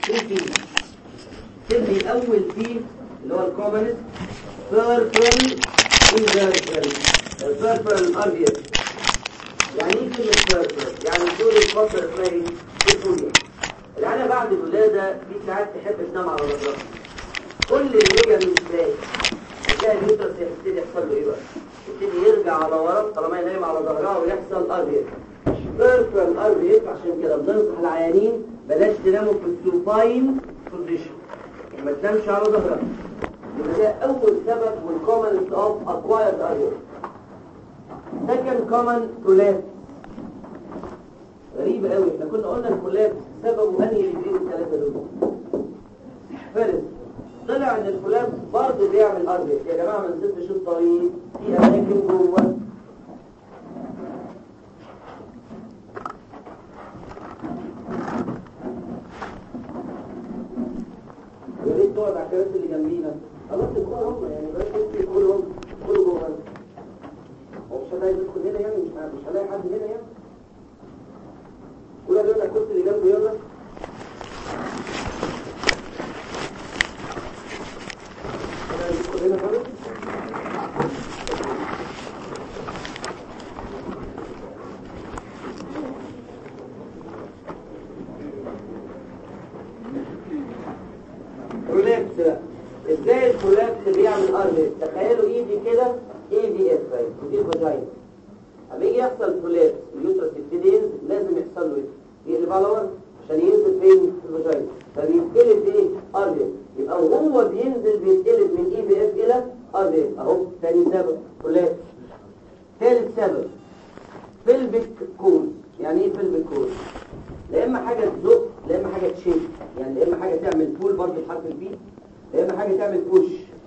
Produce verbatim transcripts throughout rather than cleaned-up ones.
في تبني اول في اللي هو الكومنت بيربل انفيرجن البيربل ار بي اس. يعني ايه كلمه بيربل؟ يعني دول الفتره اسمها ايه؟ طفوليه. العيله بعد الولاده في ساعات تحب تنام على ظهرها. كل اللي يجي من ازاي هتلاقي اليوترس يبتدي يحصل له ايه بقى؟ يبتدي يرجع على ورا طالما ينام على ظهرها ويحصل ار بي اس. بيربل ار بي اس. عشان كده بننصح العيانين بلاش تناموا في السوباين بوزيشن، ما تنامش على ظهرك. يبقى ده اول سبب من common of acquired ار بي اس. second common collapse. غريب قوي، احنا كنا قلنا الكولابس سببه انهي الاثنين الثلاثه دول. فارس طلع ان الكولابس برضه بيعمل ار بي اس. يا جماعه ما نسيبش الطريق، في اماكن جوه يا ريت تقعد على الكراسي اللي جنبينا. خلاص الكوره هم يعني بس انت كلهم كله جوه. هو مش هلاقي يدخل هنا يعني، مش مش هلاقي حد هنا يعني. كل ده الكرسي اللي جنبه يلا. هلاقي يدخل هنا خالص. كولابس بقى. ازاي الكولابس بيعمل ار بي اس؟ تخيلوا ايدي كده اي في اس رايت ودي الفاجينا. اما يجي يحصل كولابس اليوترس يبتدي ينزل، لازم يحصل له ايه؟ يقلب على ورا عشان ينزل فين؟ في الفاجينا. فبيتقلب ايه؟ ار بي اس. يبقى وهو بينزل بيتقلب من اي في اس الى ار بي اس. اهو ثاني سبب كولابس. ثالث سبب بلفيك كول. يعني ايه بلفيك كول؟ لا اما حاجه تزق لا اما حاجه تشيل. يعني لا اما حاجه تعمل بول برضه بحرف البي، لا اما حاجه تعمل بوش.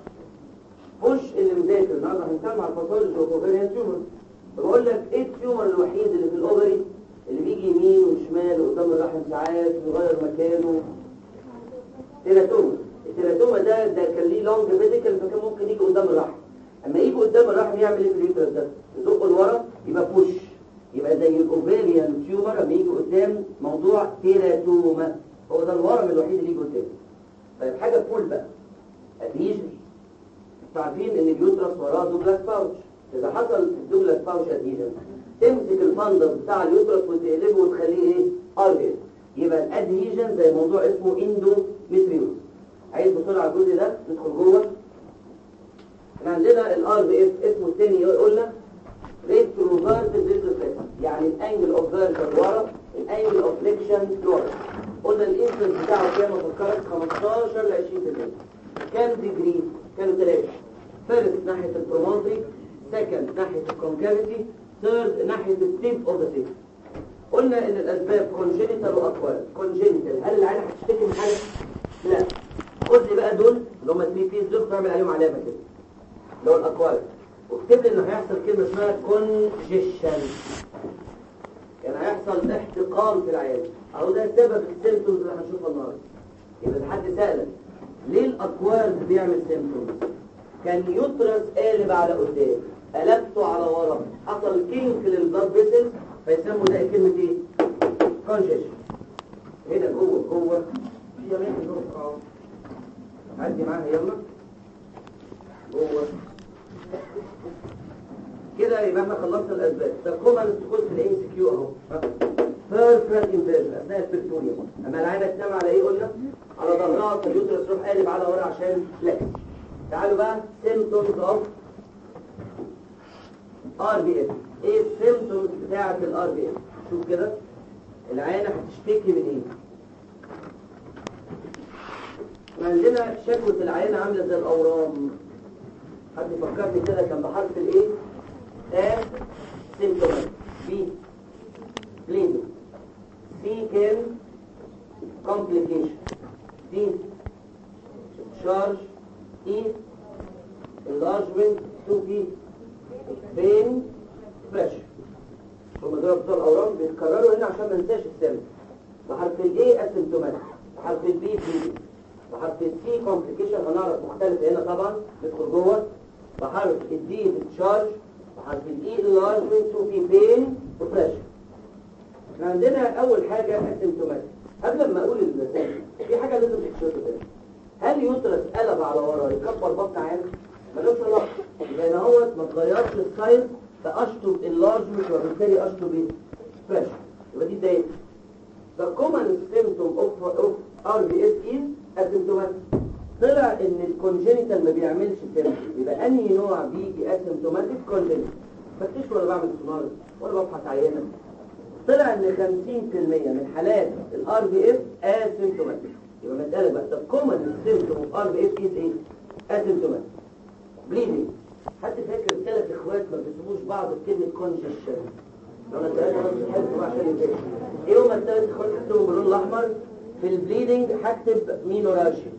بوش اللي مذاكر النهارده هنتكلم على الباثولوجي والاوفريان تيومر. بقول لك ايه التيومر الوحيد اللي في الاوفري اللي بيجي يمين وشمال وقدام الرحم ساعات ويغير مكانه؟ تيراتوما. التيراتوما ده ده كان ليه لونج فيزيكال فكان ممكن يجي قدام الرحم. اما يجي قدام الرحم يعمل ايه في اليوترس ده؟ يزقه لورا يبقى بوش. يبقى زي الاوفريان تيومر لما يجي قدام موضوع تيراتوما. هو ده الورم الوحيد اللي يجي قدام. طيب حاجه بول بقى ادهيجن. انتوا عارفين ان اليوترس وراه دوجلاس باوتش. اذا حصل الدوجلاس باوتش ادهيجن تمسك الفندس بتاع اليوترس وتقلبه وتخليه ايه؟ ار بي اس. يبقى الادهيجن زي موضوع اسمه اندوميتريوس. عايز بسرعه الجزء ده ندخل جوه. احنا عندنا الار بي اس اسمه الثاني قلنا ريتروفيرس ريتروفلكس. يعني الانجل اوف فيرجن ورا، الانجل اوف فليكشن لورا. قلنا الانسنس بتاعه كام؟ افكرك خمستاشر ل عشرين بالمية. كام ديجري؟ كانوا ثلاثه. فيرست ناحيه البرومونتري، سكند ناحيه الكونكافيتي، ثيرد ناحيه التيب اوف ذا تيب. قلنا ان الاسباب كونجينيتال واكوارد. كونجينيتال هل العيله هتشتكي من حاجه؟ لا. خد لي بقى دول اللي هم ثلاثة بيس دول تعمل عليهم علامه كده اللي هو الاكوارد، واكتب لي انه هيحصل كلمه اسمها كونجيشن. يعني هيحصل احتقان في العيال. اهو ده سبب السيمبتومز اللي هنشوفها النهارده. يبقى ده حد سالك ليه الاكوارد بيعمل سيمبتومز؟ كان يوترس قالب على قدام، قلبته على ورا، حصل كينك للبلاد فيسل، فيسموا ده كلمه ايه؟ كونجيشن. هنا جوه جوه في اماكن جوه اهو. عدي معاها يلا جوه كده. يبقى احنا خلصنا الاسباب. ده كومن تدخل في الام سي كيو اهو. بيرفكت انفيرجن اثناء البرتونيوم. اما العينه تنام على ايه قلنا؟ على ظهرها، فاليوترس يروح قالب على ورا عشان فلكس. تعالوا بقى سيمبتومز اوف ار بي اس. ايه السيمبتومز بتاعه الار بي اس؟ شوف كده العينه هتشتكي من ايه؟ عندنا شكوى العينه عامله زي الاورام. حد يفكرني كده كان بحرف الايه؟ ا سيمبتومات. بي بليدنج. سي كان كومبليكيشن. دي شارج. اي enlargement. تو بي بين بريشر. هم دول بتوع الاورام بيتكرروا هنا عشان ما ننساش السم. بحرف الاي اسيمتومات، بحرف البي بليدنج، بحرف السي كومبليكيشن هنعرف مختلفه هنا طبعا ندخل جوه. بحرف الدي ديتشارج، بحرف الاي enlargement. تو بي بين وبريشر. احنا عندنا اول حاجه اسيمتومات. قبل ما اقول المسائل في حاجه اكبر بطن عين ملوش علاقه، لان هو ما اتغيرش السايز فاشطب انلارجمنت وبالتالي اشطب ايه؟ سبريشن. يبقى دي بدايه. The common symptom of of ار بي اس is asymptomatic. طلع ان الكونجينيتال ما بيعملش سيمتوم، يبقى انهي نوع بيجي اسيمتوماتيك؟ كونجينيتال. بكتشف ولا بعمل سونار ولا بفحص عينه. طلع ان خمسين في المية من حالات الار بي اس اسيمتوماتيك. يبقى مساله بقى the common symptom of ار بي اس is ايه؟ اسيمتوماتيك. بليدنج. حد فاكر ثلاث اخوات ما بيسموش بعض بكلمه كونجيشن؟ لو انا ثلاثه نفس الحاجه عشان يفهم ايه هما الثلاث اخوات هكتبهم باللون الاحمر. في البليدنج هكتب مينورالجيا،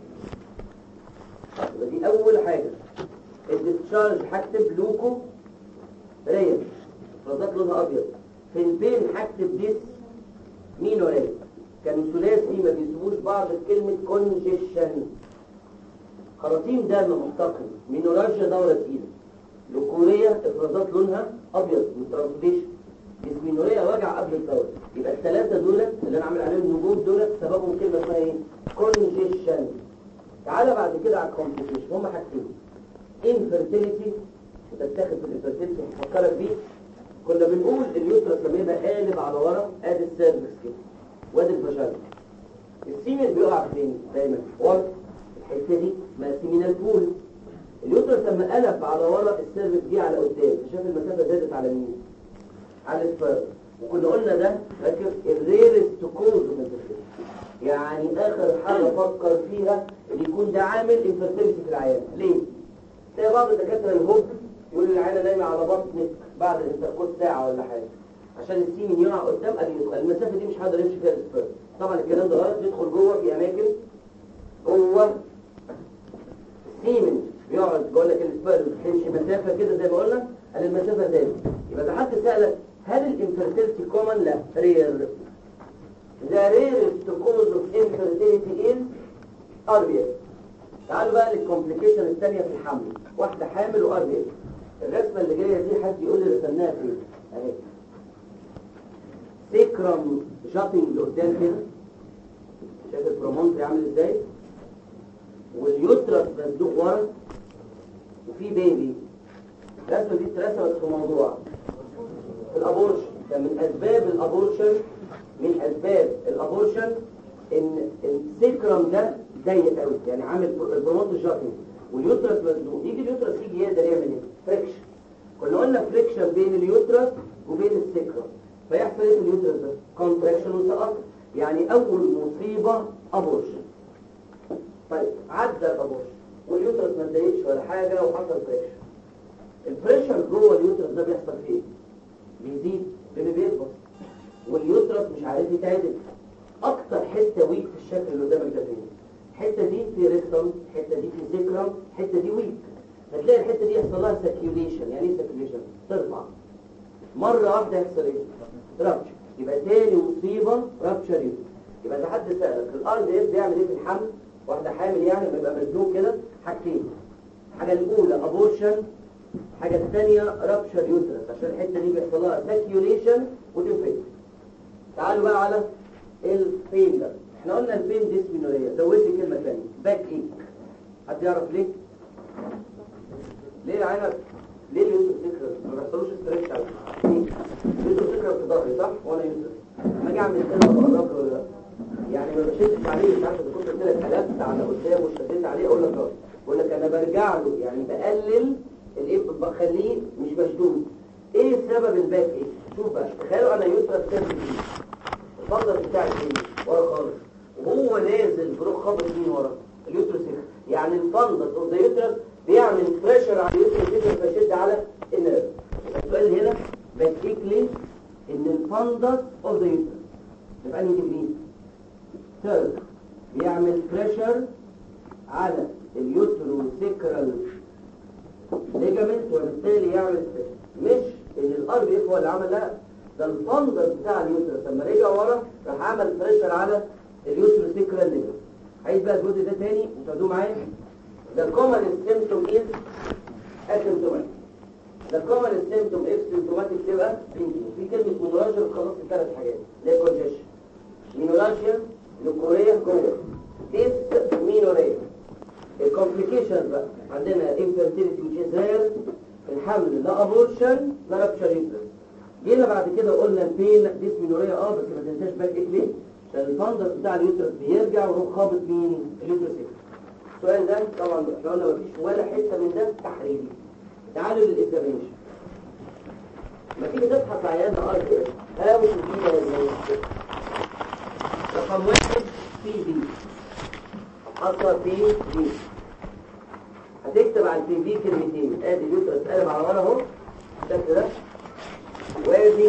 دي اول حاجه. الديسشارج هكتب لوكو ريا، رصاص لونها ابيض. في البين هكتب ديس مينوريا. كانوا ثلاثي ما بيسموش بعض بكلمه كونجيشن. خراطيم دم محتقن، مينورالجيا دوره تقيله، لوكوريا افرازات لونها ابيض مترانسليشن، ديسمينوريا وجع قبل الدوره. يبقى الثلاثه دول اللي انا عامل عليهم نجوم دول سببهم كلمه اسمها ايه؟ كونجيشن. تعالى بعد كده على الكومبليكيشن. هما حاجتين، انفيرتيليتي وتتاخد في الانفيرتيليتي هفكرك بيه. كنا بنقول اليوترس لما يبقى قالب على ورا ادي السيرفكس كده وادي الفاجينا. السيمن بيقع فين دايما؟ ورا الحته دي اسمها سيمينال بول. اليوترس لما قلب على ورا السيرفكس دي على قدام، شاف المسافه زادت على مين؟ على السبيرم. وكنا قلنا ده فاكر الريرست كوز اوف انفيرتيليتي، يعني اخر حاجه افكر فيها ان يكون ده عامل انفيرتيليتي في العيان. ليه؟ تلاقي بعض الدكاتره الهوب يقول العيانه نايمه على بطنك بعد الانتركوز ساعه ولا حاجه عشان السيمن يقع قدام قبل يدخل. المسافه دي مش هقدر يمشي فيها السبيرم. طبعا الكلام ده غلط. يدخل جوه في اماكن جوه السيمن بيقعد. بقول لك السبيرم تمشي مسافه كده زي ما قلنا، قال المسافه زادت. يبقى ده حد سالك هل الانفيرتيليتي كومن؟ لا، رير. The rarest cause of infertility is ار بي اس. تعالوا بقى للكومبليكيشن الثانيه في الحمل. واحده حامل وار بي اس. الرسمه اللي جايه دي حد يقول لي رسمناها فين؟ اهي سيكرم جابينج لقدام كده، شايف البرومونتري عامل ازاي؟ واليوترس مصدوق ورا وفي بيبي. الرسمه دي اترسمت في موضوع الابورشن. كان من اسباب الابورشن من اسباب الابورشن ان السيكرم ده ضيق قوي، يعني عامل البرومونتري جابينج واليوترس مصدوق. يجي اليوترس يجي يقدر يعمل ايه؟ فريكشن. كنا قلنا فريكشن بين اليوترس وبين السيكرم، فيحصل ايه في اليوترس ده؟ كونتراكشن وسقط. يعني اول مصيبه ابورشن. طيب عدى الابورشن واليوترس ما اتضايقش ولا حاجه وحصل فريكشن. البريشر جوه اليوترس ده بيحصل فيه ايه؟ بيزيد، بيبي بيكبر واليوترس مش عارف يتعدل. اكتر حته ويك في الشكل اللي قدامك ده فين؟ الحته دي في ريكتم، الحته دي في سيكرم، الحته دي ويك. هتلاقي الحته دي يحصل لها سيركيوليشن. يعني ايه سيركيوليشن؟ ترفع مره واحده يحصل ايه؟ رابتشر. يبقى تاني مصيبه رابتشر يوترس. يبقى ده حد سالك الار دي اس بيعمل ايه في الحمل؟ واحده حامل يعني بيبقى مزنوق كده. حاجتين، الحاجه الاولى ابورشن، الحاجه الثانيه رابتشر يوترس عشان الحته دي بيحصل لها سيركيوليشن وتنفجر. تعالوا بقى على البين ده. احنا قلنا البين ديسمينوريا، زود لي كلمه ثانيه باك ايك. حد يعرف ليه؟ ليه العينه ليه اليوترس سكر ما بيحصلوش ستريتش على ليه؟ اليوترس سكر في ظهري صح وانا يوترس ما اجي اعمل كده بقرب له ولا لا؟ يعني ما بشدش عليه. مش عارف اذا كنت قلت لك قلبت على قدام وشديت عليه اقول لك اه. بقول لك انا برجع له، يعني بقلل الايه، بخليه مش مشدود. ايه سبب الباك ايه؟ شوف بقى، تخيلوا انا يوترس سكر الفضل بتاعي فين؟ ورا خالص، وهو نازل بروح خابط مين ورا؟ اليوترس. يعني الفندس اوف ذا يوترس بيعمل بريشر على اليوترس فيشد على النيرف. السؤال هنا بكتيك لي ان الفندس اوف ذا يوترس يبقى انهي ديجري؟ ثيرد. بيعمل بريشر على اليوتروسيكرال ليجامنت وبالتالي يعمل بريشر. مش ان الار بي اف هو اللي عمل، لا، ده الفندس بتاع اليوترس لما رجع ورا راح عمل بريشر على اليوتروسيكرال ليجامنت. عايز بقى الجزء ده تاني انتوا معايا. The common symptom is asymptomatic. The common symptom is symptomatic تبقى في كلمة مونورالجيا بتخلص الثلاث حاجات اللي هي كونجيشن، مينورالجيا، لوكوريا جوه، ديس مينوريا. الكومبليكيشن بقى عندنا infertility which is rare، الحمل لا ابورشن لا رابشر يوترس. جينا بعد كده قلنا البين ديسمينوريا اه بس ما تنساش باك ايه ليه؟ عشان الفندس بتاع اليوترس بيرجع ويروح خابط مين؟ اليوترس. السؤال ده طبعا احنا قلنا مفيش ولا حته من ده تحريري. تعالوا للاكزامينشن. لما تيجي تبحث عيان ار بي اس هاوي تجيبها ازاي؟ رقم واحد بي بي حصل بي بي، هتكتب على البي بي كلمتين، ادي اليوترس قلب على ورا اهو بالشكل ده، وادي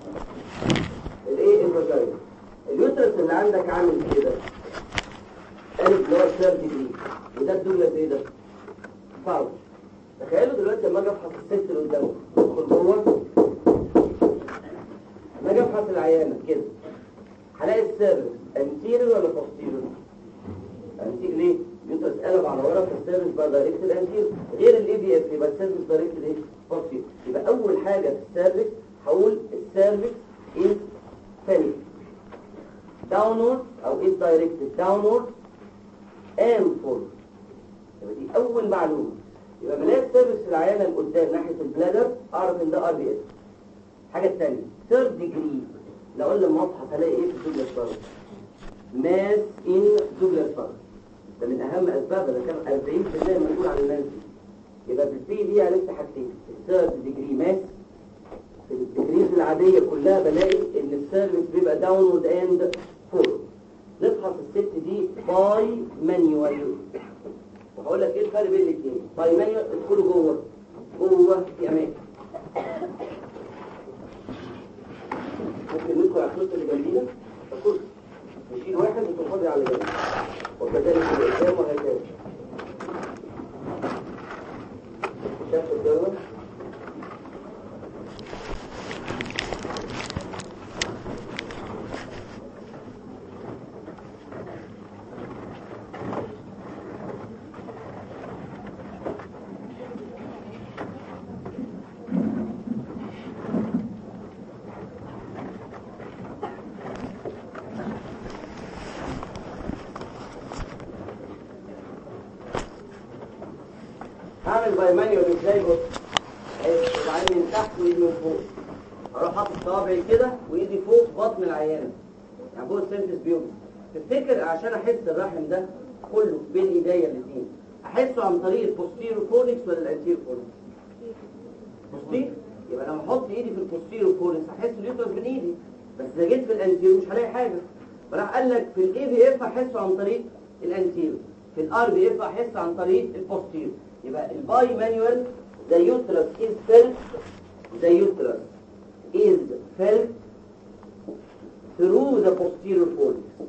الايه الفاجينا. اليوترس اللي عندك عامل كده قلب اللي هو الثيرد ديجري، وده الدوله ايه ده؟ فاوش. تخيلوا دلوقتي لما اجي افحص الست اللي قدامه ادخل جوه، لما اجي افحص العيانه كده هلاقي السيرفس انتيريور ولا بوستيريور؟ انتيريور. ليه؟ اليوترس قلب على ورا فالسيرفس بقى دايركتد انتيريور، غير الاي بي اف يبقى السيرفس دايركتد ايه؟ بوستيريور. يبقى اول حاجه في السيرفس هقول السيرفس از فينيك داونورد او از دايركتد داونورد and forward. يبقى دي اول معلومه. يبقى بلاقي السيرفس العيانه اللي قدام ناحيه البلادر اعرف ان ده ار بي اس. الحاجه الثانيه ثيرد ديجري، لو قلنا لما ابحث هلاقي ايه في الدوبلر فارس؟ ماس ان دوبلر فارس. ده من اهم اسبابها، ده كان أربعين بالمية مسؤول عن الماس دي. يبقى في البي دي عرفت حاجتين، الثيرد ديجري ماس. في الديجريز العاديه كلها بلاقي ان السيرفس بيبقى داونورد اند فورورد. نفحص الست دي باي مانيوال، وهقول لك ايه الفرق بين الاثنين. باي مانيوال ادخلوا جوه جوه في اماكن، ممكن ندخل على الكرسي اللي جنبينا، الكرسي نشيل واحد وتنفضي على جنب، وكذلك اللي قدام وهكذا. شايف الجوه؟ هعمل باي مانيوال ازاي؟ بص وبعدين من تحت وايدي من فوق، اروح حاطط صوابعي كده وايدي فوق بطن العيانه، يعني فوق السيرفس بيوم. تفتكر عشان احس الرحم ده كله بين ايديا الاثنين احسه عن طريق البوستيرو فورنكس ولا الانتيرو فورنكس؟ بوستيرو. يبقى لما احط ايدي في البوستيرو فورنكس احس اليوترس بين ايدي، بس اذا جيت في الانتيرو مش هلاقي حاجه. فراح قال لك في الاي بي اف احسه عن طريق الانتيرو، في الار بي اف احس عن طريق البوستيرو. يبقى الباي مانيوال the uterus is felt the uterus is felt through the posterior fornix.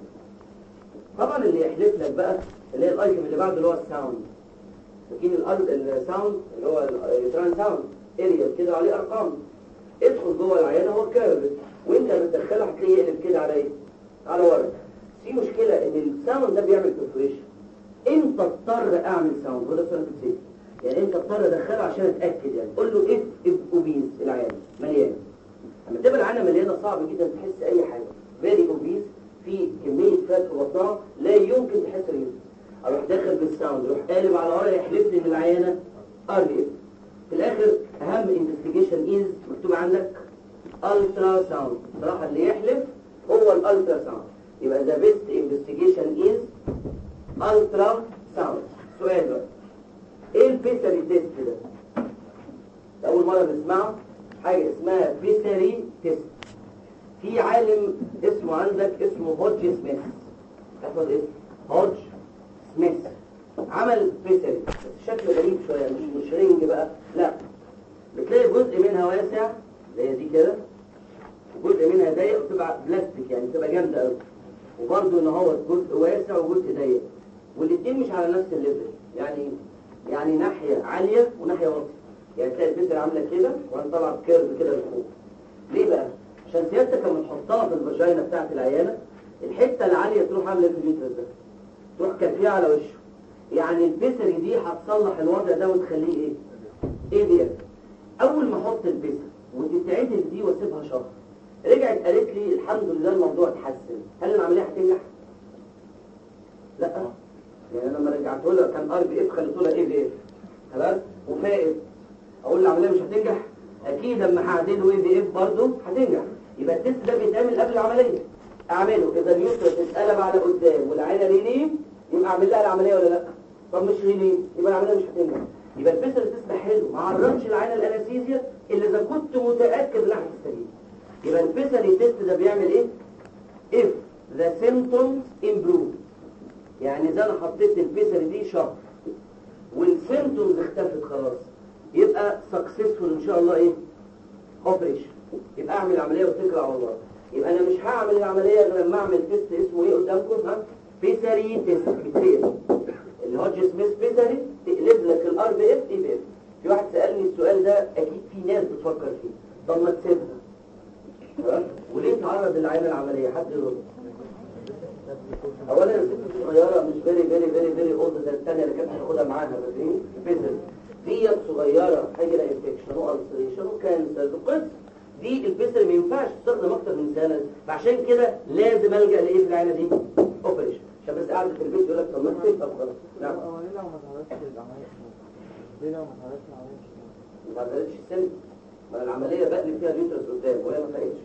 طبعا اللي يحلف لك بقى اللي هي الايتم اللي بعده اللي هو الساوند. فاكرين الارض الساوند اللي هو التران ساوند اريا كده عليه ارقام. ادخل جوه العيانه هو كيرف، وانت بتدخله هتلاقيه يقلب كده على ايه؟ على ورا. في مشكله ان الساوند ده بيعمل برفوريشن. امتى اضطر اعمل ساوند؟ وده سؤال بسيط. يعني انت اضطر ادخله عشان اتاكد، يعني قول له اف اف اوبيز العيان مليانه. لما تبقى العيانه مليانه صعب جدا تحس اي حاجه. فيري اوبيز في كميه فات في بطنها لا يمكن تحس بيها. اروح داخل بالساوند، اروح قالب على ورا يحلف لي ان العيانه ار بي اف. في الاخر اهم انفستيجيشن از مكتوب عندك الترا ساوند. صراحه اللي يحلف هو الالترا ساوند. يبقى ذا بيست انفستيجيشن از الترا ساوند. سؤال بقى، ايه البيسري تيست ده؟ اول مره بنسمعه حاجه اسمها بيسري تيست. في عالم اسمه عندك اسمه هودج سميث، تاخد اسم هودج سميث، عمل بيسري بس شكله غريب شويه، مش مش رينج بقى، لا بتلاقي جزء منها واسع زي دي كده، وجزء منها ضيق وتبقى بلاستيك، يعني تبقى جامده قوي. وبرده ان هو جزء واسع وجزء ضيق، والاثنين مش على نفس الليفل، يعني يعني ناحيه عاليه وناحيه واطيه. يعني تلاقي البيسر عامله كده وانا طالعه كيرف كده لفوق. ليه بقى؟ عشان سيادتك لما تحطها في الفاجينا بتاعت العيانه الحته العاليه تروح عامله في اليوترس ده، تروح كافيه على وشه. يعني البيسر دي هتصلح الوضع ده وتخليه ايه؟ ايه بي اف. اول ما احط البيسر وتتعدل دي واسيبها شهر، رجعت قالت لي الحمد لله الموضوع اتحسن، هل العمليه هتنجح؟ لا. يعني انا لما ارجع بعته لها كان ار بي اف خليته لها اي في اف خلاص وفائت، اقول العمليه مش هتنجح؟ اكيد اما هعدله اي في اف برضه هتنجح. يبقى التست ده بيتعمل قبل العمليه، اعمله اذا اليوترس اتقلب على قدام والعينه ريليف يبقى اعمل لها العمليه ولا لا؟ طب مش ريليف يبقى العمليه مش هتنجح. يبقى البيسر تست حلو ما عرضش العينه الانستيزيا الا اذا كنت متاكد انها هتستجيب. يبقى البيسر تست ده بيعمل ايه؟ if the symptoms improve، يعني اذا انا حطيت البيسر دي شهر والسيمتومز اختفت خلاص يبقى سكسسفول ان شاء الله ايه؟ اوبريشن. يبقى اعمل عمليه واتكل على الله. يبقى انا مش هعمل العمليه غير لما اعمل تيست اسمه ايه قدامكم؟ ها بيسري تيست بيتريد اللي هو سميث بيسري تقلب لك الار بي اف اي بي اف. في واحد سالني السؤال ده اكيد في ناس بتفكر فيه، طب ما تسيبها تمام وليه تعرض العينه العمليه؟ حد يرد. اولا الست صغيره مش فيري فيري فيري فيري اولد زي الثانيه اللي كانت هتاخدها معاها فاكرين بيسري ديت صغيره هيجي لها انفكشن والسريشن وكانسر وقصه. دي البيسر ما ينفعش تستخدم اكتر من سنه، فعشان كده لازم الجا لايه في العينه دي؟ اوبريشن. عشان بس قاعده في البيت يقول لك طب ما تسيب طب خلاص. نعم هو ليه لو ما اتعرضتش العمليه ليه لو ما اتعرضتش العمليه ما عملتش السن، ما العمليه بقلب فيها اليوترس قدام وهي ما فاقتش.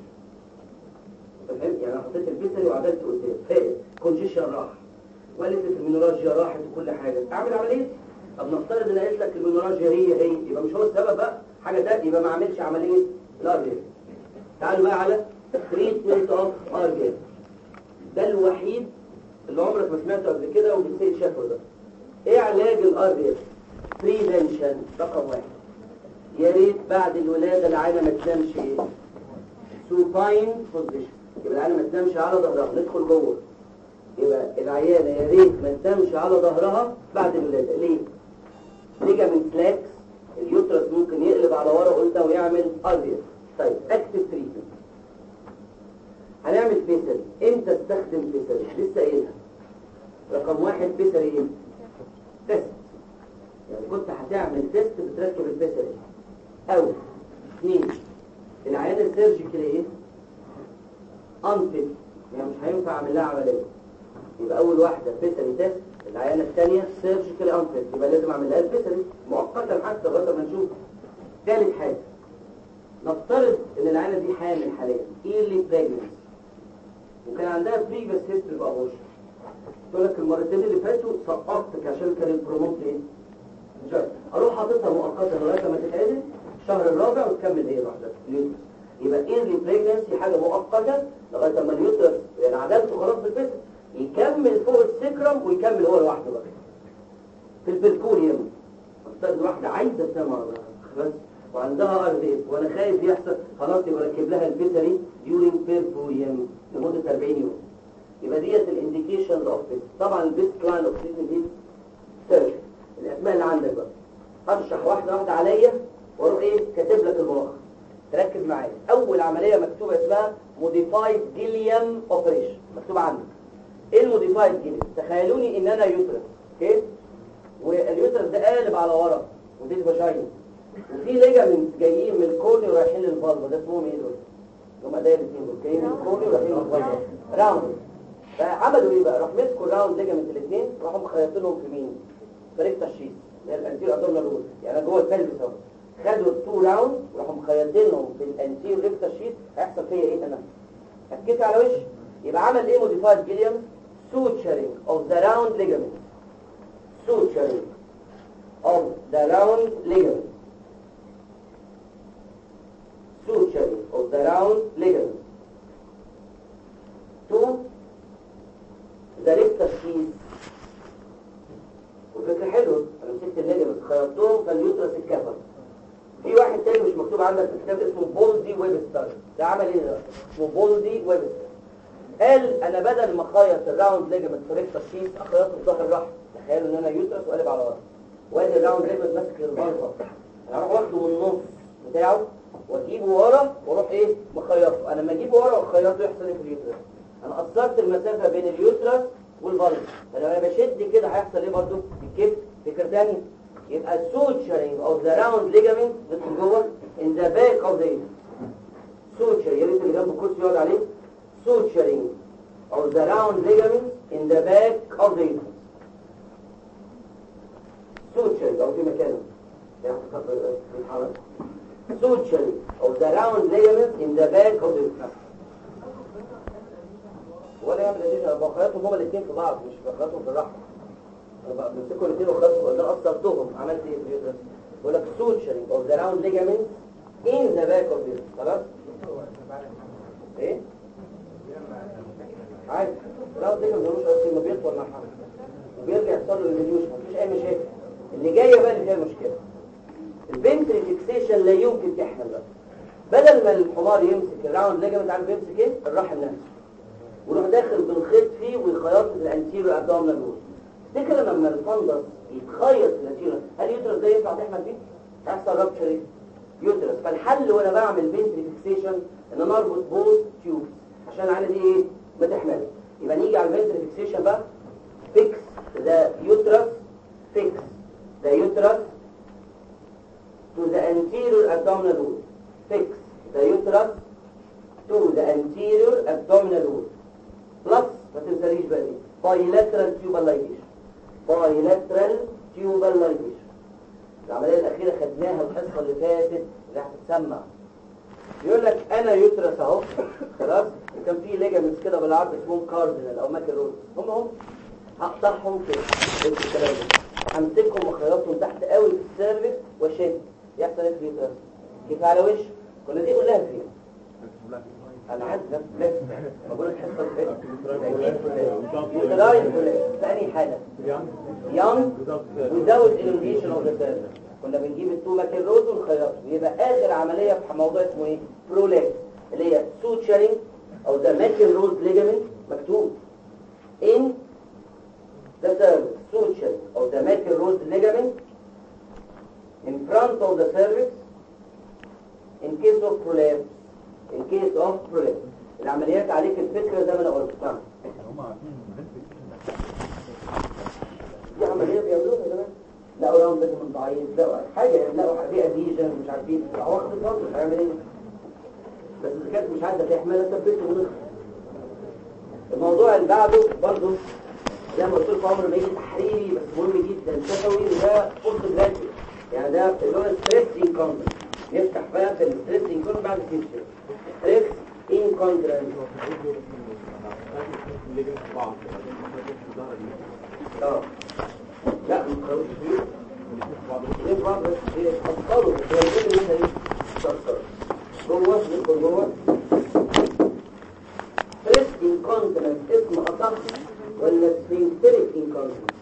فهمت؟ يعني انا حطيت البيسر وعدلت قدام فاقت كونجيشن راح وقالت لي المينوراجيا راحت وكل حاجه، اعمل عمليه. طب نفترض ان قالت لك المينوراجيا هي هي يبقى مش هو السبب بقى حاجه ده، يبقى ما اعملش عمليه الار بي اف. تعالوا بقى على تريتمنت اوف ار بي اف. ده الوحيد اللي عمرك ما سمعته قبل كده وبتسال شافه ده. ايه علاج الار بي اف؟ بريفنشن رقم واحد. يا ريت بعد الولاده العينه ما تنامش ايه؟ سوباين بوزيشن، يبقى العينه ما تنامش على ظهرها. ندخل جوه يبقى العيانه يا ريت ما تنامش على ظهرها بعد الولاده. ليه؟ ليجامنت لاكس اليوترس ممكن يقلب على ورا قلنا ويعمل ار بي اف. طيب اكتف تريتمنت هنعمل بيسري. امتى استخدم بيسري؟ لسه قايلها. رقم واحد بيسري ايه؟ تيست، يعني كنت هتعمل تيست بتركب البيسري. او اثنين العيان السيرجيكال ايه؟ انفيت، يعني مش هينفع اعمل لها عمليه. يبقى اول واحده بيسري تيست، العيانه الثانيه سيرجيكال انفيت، يبقى لازم اعمل لها البيسري مؤقتا حتى لغايه ما نشوف. ثالث حاجه نفترض ان العيانه دي حامل حاليا ايرلي بريجننسي وكان عندها بريفيس هيستوري بابورشن. تقول لك المرتين اللي فاتوا سقطتك عشان كان البروموت ايه؟ مش عارف. اروح حاططها مؤقتا لغايه ما تتعدل الشهر الرابع وتكمل ايه لوحدها اليوترس. يبقى ايرلي بريجننسي حاجه مؤقته لغايه ما اليوترس يعني عدلته خلاص بالفيس يكمل فوق السكرم ويكمل هو لوحده بقى. في البركوريوم نفترض واحده عايزه تنام على خلاص وعندها ار بي اف وانا خايف يحصل خلاص يبقى ركب لها البيسري ديورينج بيرفوريوم لمده أربعين يوم. يبقى ديت الانديكيشنز اوف بيس. طبعا البيست لاين اوف تريتمنت دي سيرش الاسماء اللي عندك بقى. هرشح واحده واحده عليا واروح ايه كاتب لك الملخص تركز معايا. اول عمليه مكتوبه اسمها موديفايد جيليام اوبريشن مكتوبه عندك. ايه الموديفايد جيليام؟ تخيلوني ان انا يوترس اوكي واليوترس ده قالب على ورا ودي الفاجينا وفي ليجامنت جايين من الكورني ورايحين للفالفا. ده اسمهم ايه دول؟ هم ده الاثنين دول جايين من الكورني ورايحين للفالفا راوند. فعملوا ايه بقى؟ راح مسكوا الراوند ليجامنت الاثنين راحوا مخيطينهم في مين؟ في ريكتا شيت اللي هي الانتير ادومينال رول. يعني انا جوه البلفس اهو خدوا التو راوند وراحوا مخيطينهم في الانتير ريكتا شيت. هيحصل فيا ايه انا؟ هتكتي على وشي. يبقى عمل ايه موديفايد جيليام؟ suturing of the round ligament. suturing of the round ligament. suturing of the round ligament to the rectus sheath. وفكرة حلوة انا مسكت الليجمنت خيطتهم فاليوترس اتكفر. في واحد تاني مش مكتوب عندك في الكتاب اسمه بولدي ويبستر. ده عمل ايه ده؟ اسمه بولدي ويبستر. قال انا بدل ما اخيط الراوند ليجمنت في ريكتا شيت اخيطه في ظهر الرحم. تخيلوا ان انا يوترس وقلب على ورا وادي الراوند ليجمنت ماسك الفالفا. انا اروح واخده من النص بتاعه واجيبه ورا واروح ايه مخيطه. انا لما اجيبه ورا واخيطه يحصل ايه في اليوترس؟ انا قصرت المسافه بين اليوترس والفالفا. فلما انا بشد كده هيحصل ايه برضه؟ الكتف فكره ثانيه. يبقى suturing of the round ligament ندخل جوه in the back of the suture. يا ريت اللي جنب الكرسي يقعد عليه. suturing of the round ligament in the back of the بيتحرك. suturing of the round ligament in the back of the uterus. ولا يعمل اديشن، بقاياتهم هما الاثنين في بعض مش بقاياتهم في الرحم. بمسكوا الاثنين وخدوا ده اثرتهم. عملت ايه في اليوترس؟ بقول لك suturing of the round ligament in the back of the uterus. خلاص؟ ايه؟ عادي. الراوند ligament ملوش اصل، انه بيطول مع الحمل وبيرجع يحصل له الريديوشن، مفيش اي مشاكل. اللي جايه بقى اللي فيها مشكله. الفنتري فيكسيشن لا يمكن تحمل بقى. بدل ما الحمار يمسك الراوند ليجمنت، عارف يمسك ايه؟ الرحم نفسه، ويروح داخل بالخيط فيه ويخيط في الانتيريور ابدومينال وول. تفتكر لما الفندس يتخيط في الانتيريور، هل اليوترس ده ينفع تحمل فيه؟ هيحصل رابتشر ايه؟ يوترس. فالحل وانا بعمل فنتري فيكسيشن ان انا اربط بوث تيوبس عشان العينه دي ايه؟ ما تحملش. يبقى نيجي على الفنتري فيكسيشن بقى. فيكس ذا يوترس، فيكس ذا يوترس to the anterior abdominal wall. Fix the uterus to the anterior abdominal wall. Plus ما تنساليش بقى دي bilateral tubal ligation. bilateral tubal ligation. العملية الأخيرة خدناها الحصة اللي فاتت اللي هتتسمع. يقول لك أنا يوترس أهو خلاص، وكان في ليجامنتس كده بالعرض اسمهم كاردينال أو ماكل رود، هم هم هقطعهم كده بس الكلام ده، همسكهم وخيطهم تحت قوي في السيرفكس واشد. يحصل ايه في اليوترس؟ كيف على وش؟ كنا دي كلها فين؟ انا عايز نفس ما بقول لك حصه الفيلم اكيد كلها يوتراين كلها. ثاني حاجه يونج without elongation of the cervix. كنا بنجيب التو ماكل رود ونخيطهم. يبقى اخر عمليه في موضوع اسمه ايه؟ برولابس، اللي هي suturing او the ماكل رود ligament مكتوب in the cervix. suturing او the ماكل رود ligament in front of the cervix in case of prolapse. in case of prolapse. العمليات عليك الفكرة زي ما انا قلت. نعم دي عملية بيعملوها يا جماعة. لقوا راوند من ضعيف، لقوا حاجة يعني، لقوا فيها اديشن مش عارفين واخد الفضل هيعمل ايه؟ بس اذا كانت مش عايزة تحملها ثبته ونخلص. الموضوع اللي بعده برضه زي ما قلت لكم عمر ما يجي تحريري، بس مهم جدا شفوي، وده فرصة جراتي. يعني ده اللي هو ستريس انكونترنس. نفتح بقى في الستريس انكونترنس بعد الفيوتشر. ستريس انكونترنس اه لا ما تخلوش فيه ليه بعض بس ايه افكاروا بس هو الفكرة ان انت ايه تفكر جوه ندخل جوه. ستريس انكونترنس اسم اصح ولا سفنكتريك انكونترنس؟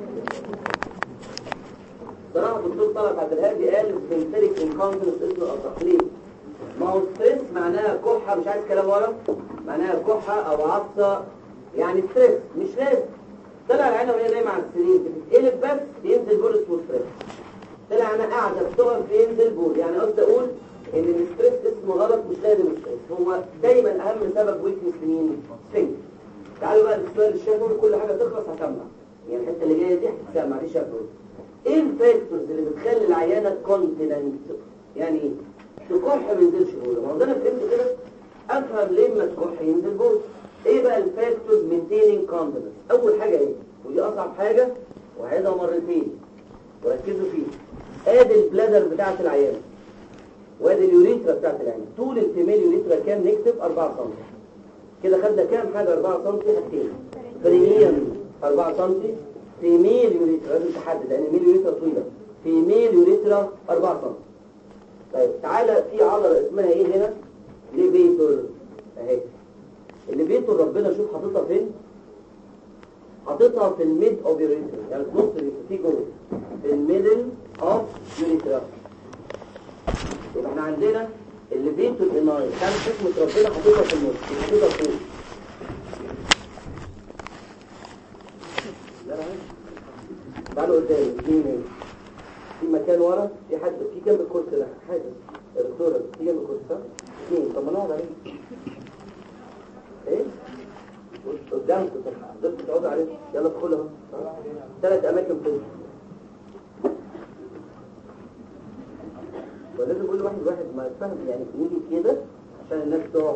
صراحة الدكتور طلعت عبد الهادي قال سفنكتريك انكونترنس اسمه اصح. ليه؟ ما هو ستريس معناها كحة، مش عايز كلام ورا، معناها كحة او عطسة، يعني ستريس مش لازم. طلع العينة وهي نايمة على السرير بتتقلب بس ينزل بول اسمه ستريس. طلع انا قاعدة بتقف ينزل بول، يعني قصدي اقول ان الستريس اسمه غلط، مش لازم ستريس. هو دايما اهم سبب ويكنس لمين؟ سفنكتر. تعالوا بقى للسؤال الشفوي، كل حاجة تخلص هسمع، يعني الحتة اللي جاية دي هتسمع دي شفوي. ايه الفاكتورز اللي بتخلي العيانة كونتيننت؟ يعني ايه؟ تكح ما ينزلش بول. ما هو ده انا فهمت كده افهم ليه ما تكح ينزل بول. ايه بقى الفاكتورز مينتيننج كونتيننت؟ اول حاجة ايه؟ ودي اصعب حاجة وعيدها مرتين وركزوا فيها. ادي البلادر بتاعت العيانة وادي اليوريترا بتاعت العيانة. طول الفيميل يوريترا كام؟ نكتب أربعة سنتي. كده خدنا كام حاجة؟ أربعة سنتي حاجتين. فرينيا أربعة سنتي، فيميل يوريترا لازم تحدد لان الميل يوريترا طويلة. فيميل يوريترا أربعة سنتي. طيب تعالى في عضلة اسمها ايه هنا؟ ليفيتور اهي. الليفيتور ربنا شوف حاططها فين؟ حاططها في الميد اوف يوريترا، يعني في نص في جوه في الميدل اوف يوريترا. يبقى احنا عندنا الليفيتور اناي كان حكمة ربنا حاططها في النص، حاططها فوق. لا لا تعالوا قدامي اثنين في مكان ورا، في حد في جنب الكرسي ده حاجه يا دكتوره في جنب الكرسي ده اثنين. طب ما نقعد عليه ايه قدامكم تقدروا تقعدوا عليه. يلا ادخلوا اهو ثلاث اماكن فوق. ولازم كل واحد واحد ما يفهم يعني نيجي كده عشان الناس تقف.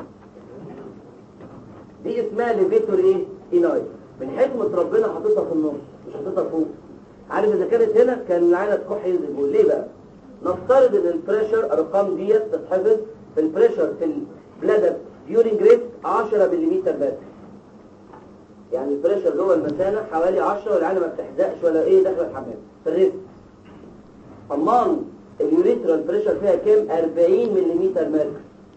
دي اسمها ليفيتور ايه؟ اناي. من حكمه ربنا حاططها في النص مش حاططها فوق. عارف اذا كانت هنا كان العينه تكح ينزل بول. ليه بقى؟ نفترض ان البريشر ارقام ديت تتحفظ. في البريشر في البلادر ديورنج ريست عشرة ملم بس. يعني البريشر جوه المثانه حوالي عشرة والعينه ما بتحزقش ولا ايه داخل الحمام في الريست. امال اليوريترال بريشر فيها كام؟ أربعين ملم ميركوري.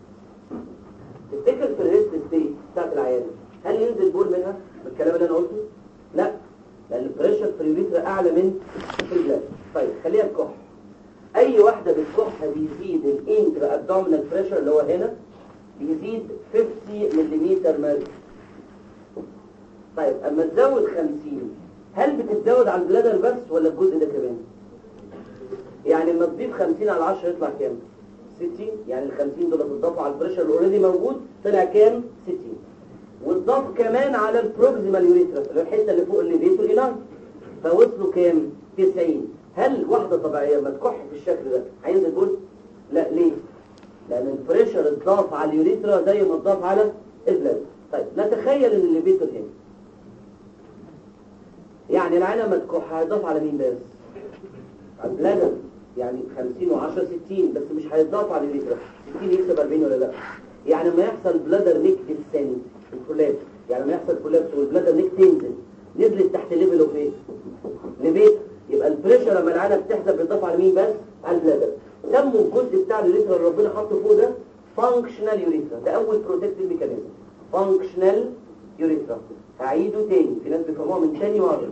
تفتكر في الريست ستيت بتاعت العيانه هل ينزل بول منها بالكلام اللي انا قلته؟ لا، لان البريشر في اليوريترا اعلى من في البلاد. طيب خليها الكح. اي واحده بالكح بيزيد الانترا ابدومينال بريشر اللي هو هنا بيزيد خمسين ملم ميركوري. طيب اما تزود خمسين هل بتتزود على البلادر بس ولا الجزء ده كمان؟ يعني لما تضيف خمسين على عشرة يطلع كام؟ ستين. يعني ال خمسين دول بتضافوا على البريشر اللي اوريدي موجود طلع كام؟ ستين. وتضاف كمان على البروكسيمال يوريترا اللي الحته اللي فوق اللي بيته الانار فوصلوا كام؟ تسعين. هل واحده طبيعيه لما تكح بالشكل ده هينزل بول؟ لا. ليه؟ لان البريشر اتضاف على اليوريترا زي ما اتضاف على البلاد. طيب نتخيل ان اللي بيته هنا يعني العينه لما تكح هيضاف على مين بس؟ على البلادر. يعني خمسين وعشرة ستين بس مش هيتضاف على اليوريترا. ستين يكسب أربعين ولا لا؟ يعني لما يحصل بلادر نيك ديسنت الكولابس، يعني لما يحصل كولابس والبلادر نيك تنزل نزلت تحت ليفل اوف ايه؟ لبيت. يبقى البريشر لما العينه بتحسب بيتضاف على مين بس؟ على البلادر. سموا الجزء بتاع اليوريترا اللي ربنا حطه فوق ده فانكشنال يوريترا. ده اول بروتكتيف ميكانيزم. فانكشنال يوريترا. هعيده تاني، في ناس بيفهموها من تاني مره.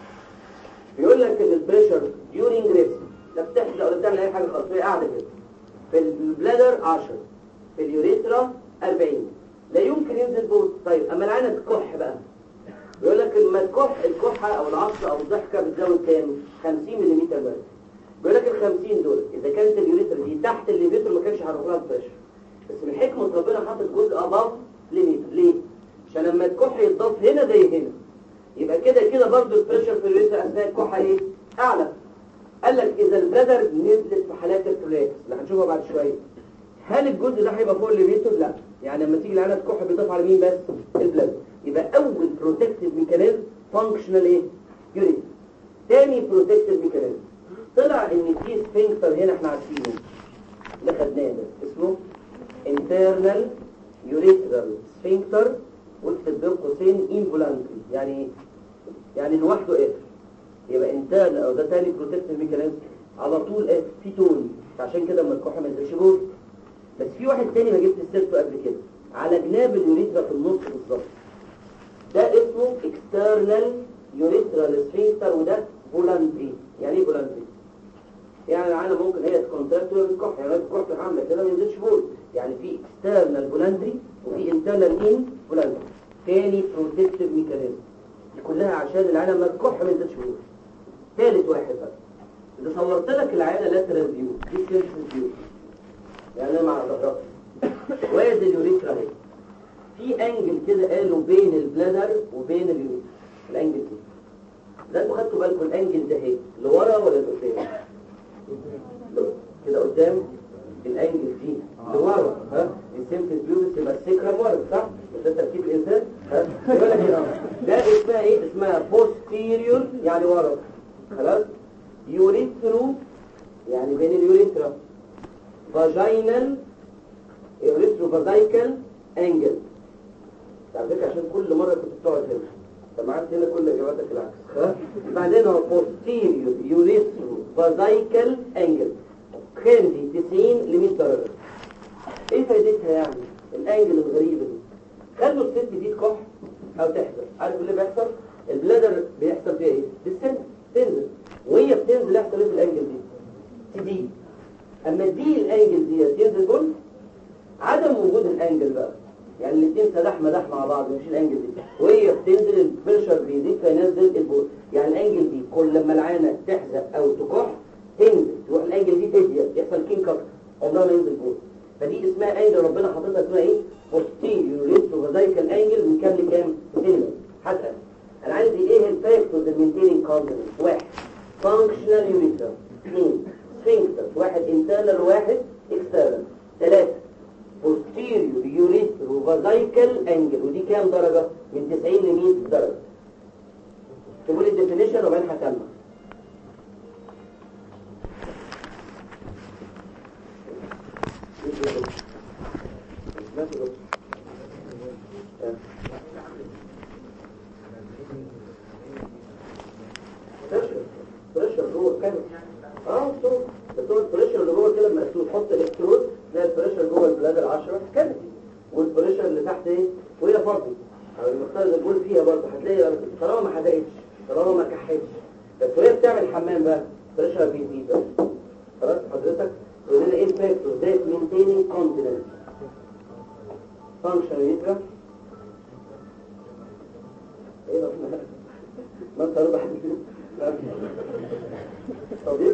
بيقول لك ان البريشر ديورنج ريست لا بتحزق ولا بتعمل اي حاجه خالص، هي قاعده كده. في البلادر عشرة، في اليوريترا أربعين. لا يمكن ينزل بول. طيب اما العينه تكح بقى بيقول لك لما تكح الكحه او العصر او الضحكه بتزود كام؟ خمسين ملم بس. بيقول لك ال خمسين دول اذا كانت اليوريترا دي تحت الليفيتر ما كانش هيروح لها البريشر. بس من حكمه ربنا حاطط جزء اباف ليفيتر. ليه؟ عشان لما الكح يتضاف هنا زي هنا يبقى كده كده برضه البريشر في اليوريترا اثناء الكحه ايه؟ اعلى. قال لك اذا البلادر نزلت في حالات البرولابس اللي هنشوفها بعد شويه هل الجزء ده هيبقى فوق الليفيتر؟ لا. يعني لما تيجي العينه تكح بيضاف على مين بس؟ البلادر. يبقى اول بروتكتيف ميكانيزم فانكشنال ايه؟ يوريترا. تاني بروتكتيف ميكانيزم طلع ان في سفنكتر هنا احنا عارفينه اللي خدناه ده اسمه internal urethral sphincter واكتب بين قوسين involuntary. يعني ايه؟ يعني لوحده قافل. يبقى internal او ده تاني بروتكتيف ميكانيزم على طول قافل في توني. عشان كده اما الكحه ما ينزلش جوه. بس في واحد تاني ما جبت سيرته قبل كده على جناب اليوريترا في النص بالظبط. ده اسمه external urethral sphincter وده voluntary. يعني ايه voluntary؟ يعني العينه ممكن هي تكونتراكت وهي بتكح. يعني الكحه عامله كده ما ينزلش بول. يعني في external voluntary وفي internal involuntary. تاني بروتكتيف ميكانيزم دي كلها عشان العينه لما تكح ما ينزلش بول. ثالث واحد بقى اذا صورت لك العينه لاترال فيو دي سيرفيس فيو يعني انا مع ظهرها وادي اليوريترا اهي في انجل كده قالوا بين البلادر وبين اليوريترا. الانجل دي ده انتوا خدتوا بالكم الانجل ده اهي لورا ولا لقدام؟ كده قدام. الانجل دي لورا. ها السيمفيس بيوبس يبقى السكرم ورا صح؟ مش ده تركيب الانسان؟ ها يقول لك هنا ده اسمها ايه؟ اسمها بوستيريور يعني ورا. خلاص. يوريترو يعني بين اليوريترا. فاجينال يوريترو فازايكال انجل. على فكره عشان كل مره كنت بتقعد هنا سمعت هنا كل اجاباتك العكس. ها بعدين هو بوستيريور يوريترو فازايكال انجل خمسين تسعين ل مية درجه. ايه فايدتها يعني الانجل الغريبه دي؟ خلوا الست دي تكح او تحزن. عارف اللي بيحصل؟ البلادر بيحصل فيها ايه؟ بالسن تنزل وهي بتنزل يحصل ايه في الانجل دي؟ تدي. اما دي الانجل دي تنزل جول. عدم وجود الانجل بقى يعني الاثنين سداح مداح مع بعض مش الانجل دي وهي بتنزل البريشر بيزيد فينزل البول. يعني الانجل دي كل لما العينه تحزق او تكح تنزل تروح الانجل دي تضيق يحصل كين كف عمرها ما ينزل بول. فدي اسمها انجل ربنا حاططها اسمها ايه؟ بوستيريور يوريترو فازايكال انجل من كام لكام؟ هنا. هسأل انا عندي ايه الفاكتورز المينتيننج كونتيننس؟ واحد فانكشنال يوريترا. اثنين سفنكتر. واحد انترنال وواحد اكسترنال. ثلاثة posterior urethrovesical angle ودي كام درجة؟ من تسعين ل مية درجة. تقول الديفينيشن وبعدين هكمل. مكتوب تحط الكترود تلاقي البريشر جوه البلادر عشرة كافيتي، والبريشر اللي تحت ايه وهي فاضيه او المختار البول فيها برضه هتلاقي طالما ما حدقتش طالما ما كحتش، بس وهي بتعمل حمام بقى البريشر بيزيد بقى. خلاص حضرتك تقول لنا ايه الفاكتور ذات مينتيننج كونتيننس فانكشن يترا ايه ده ما انت ربح طبيب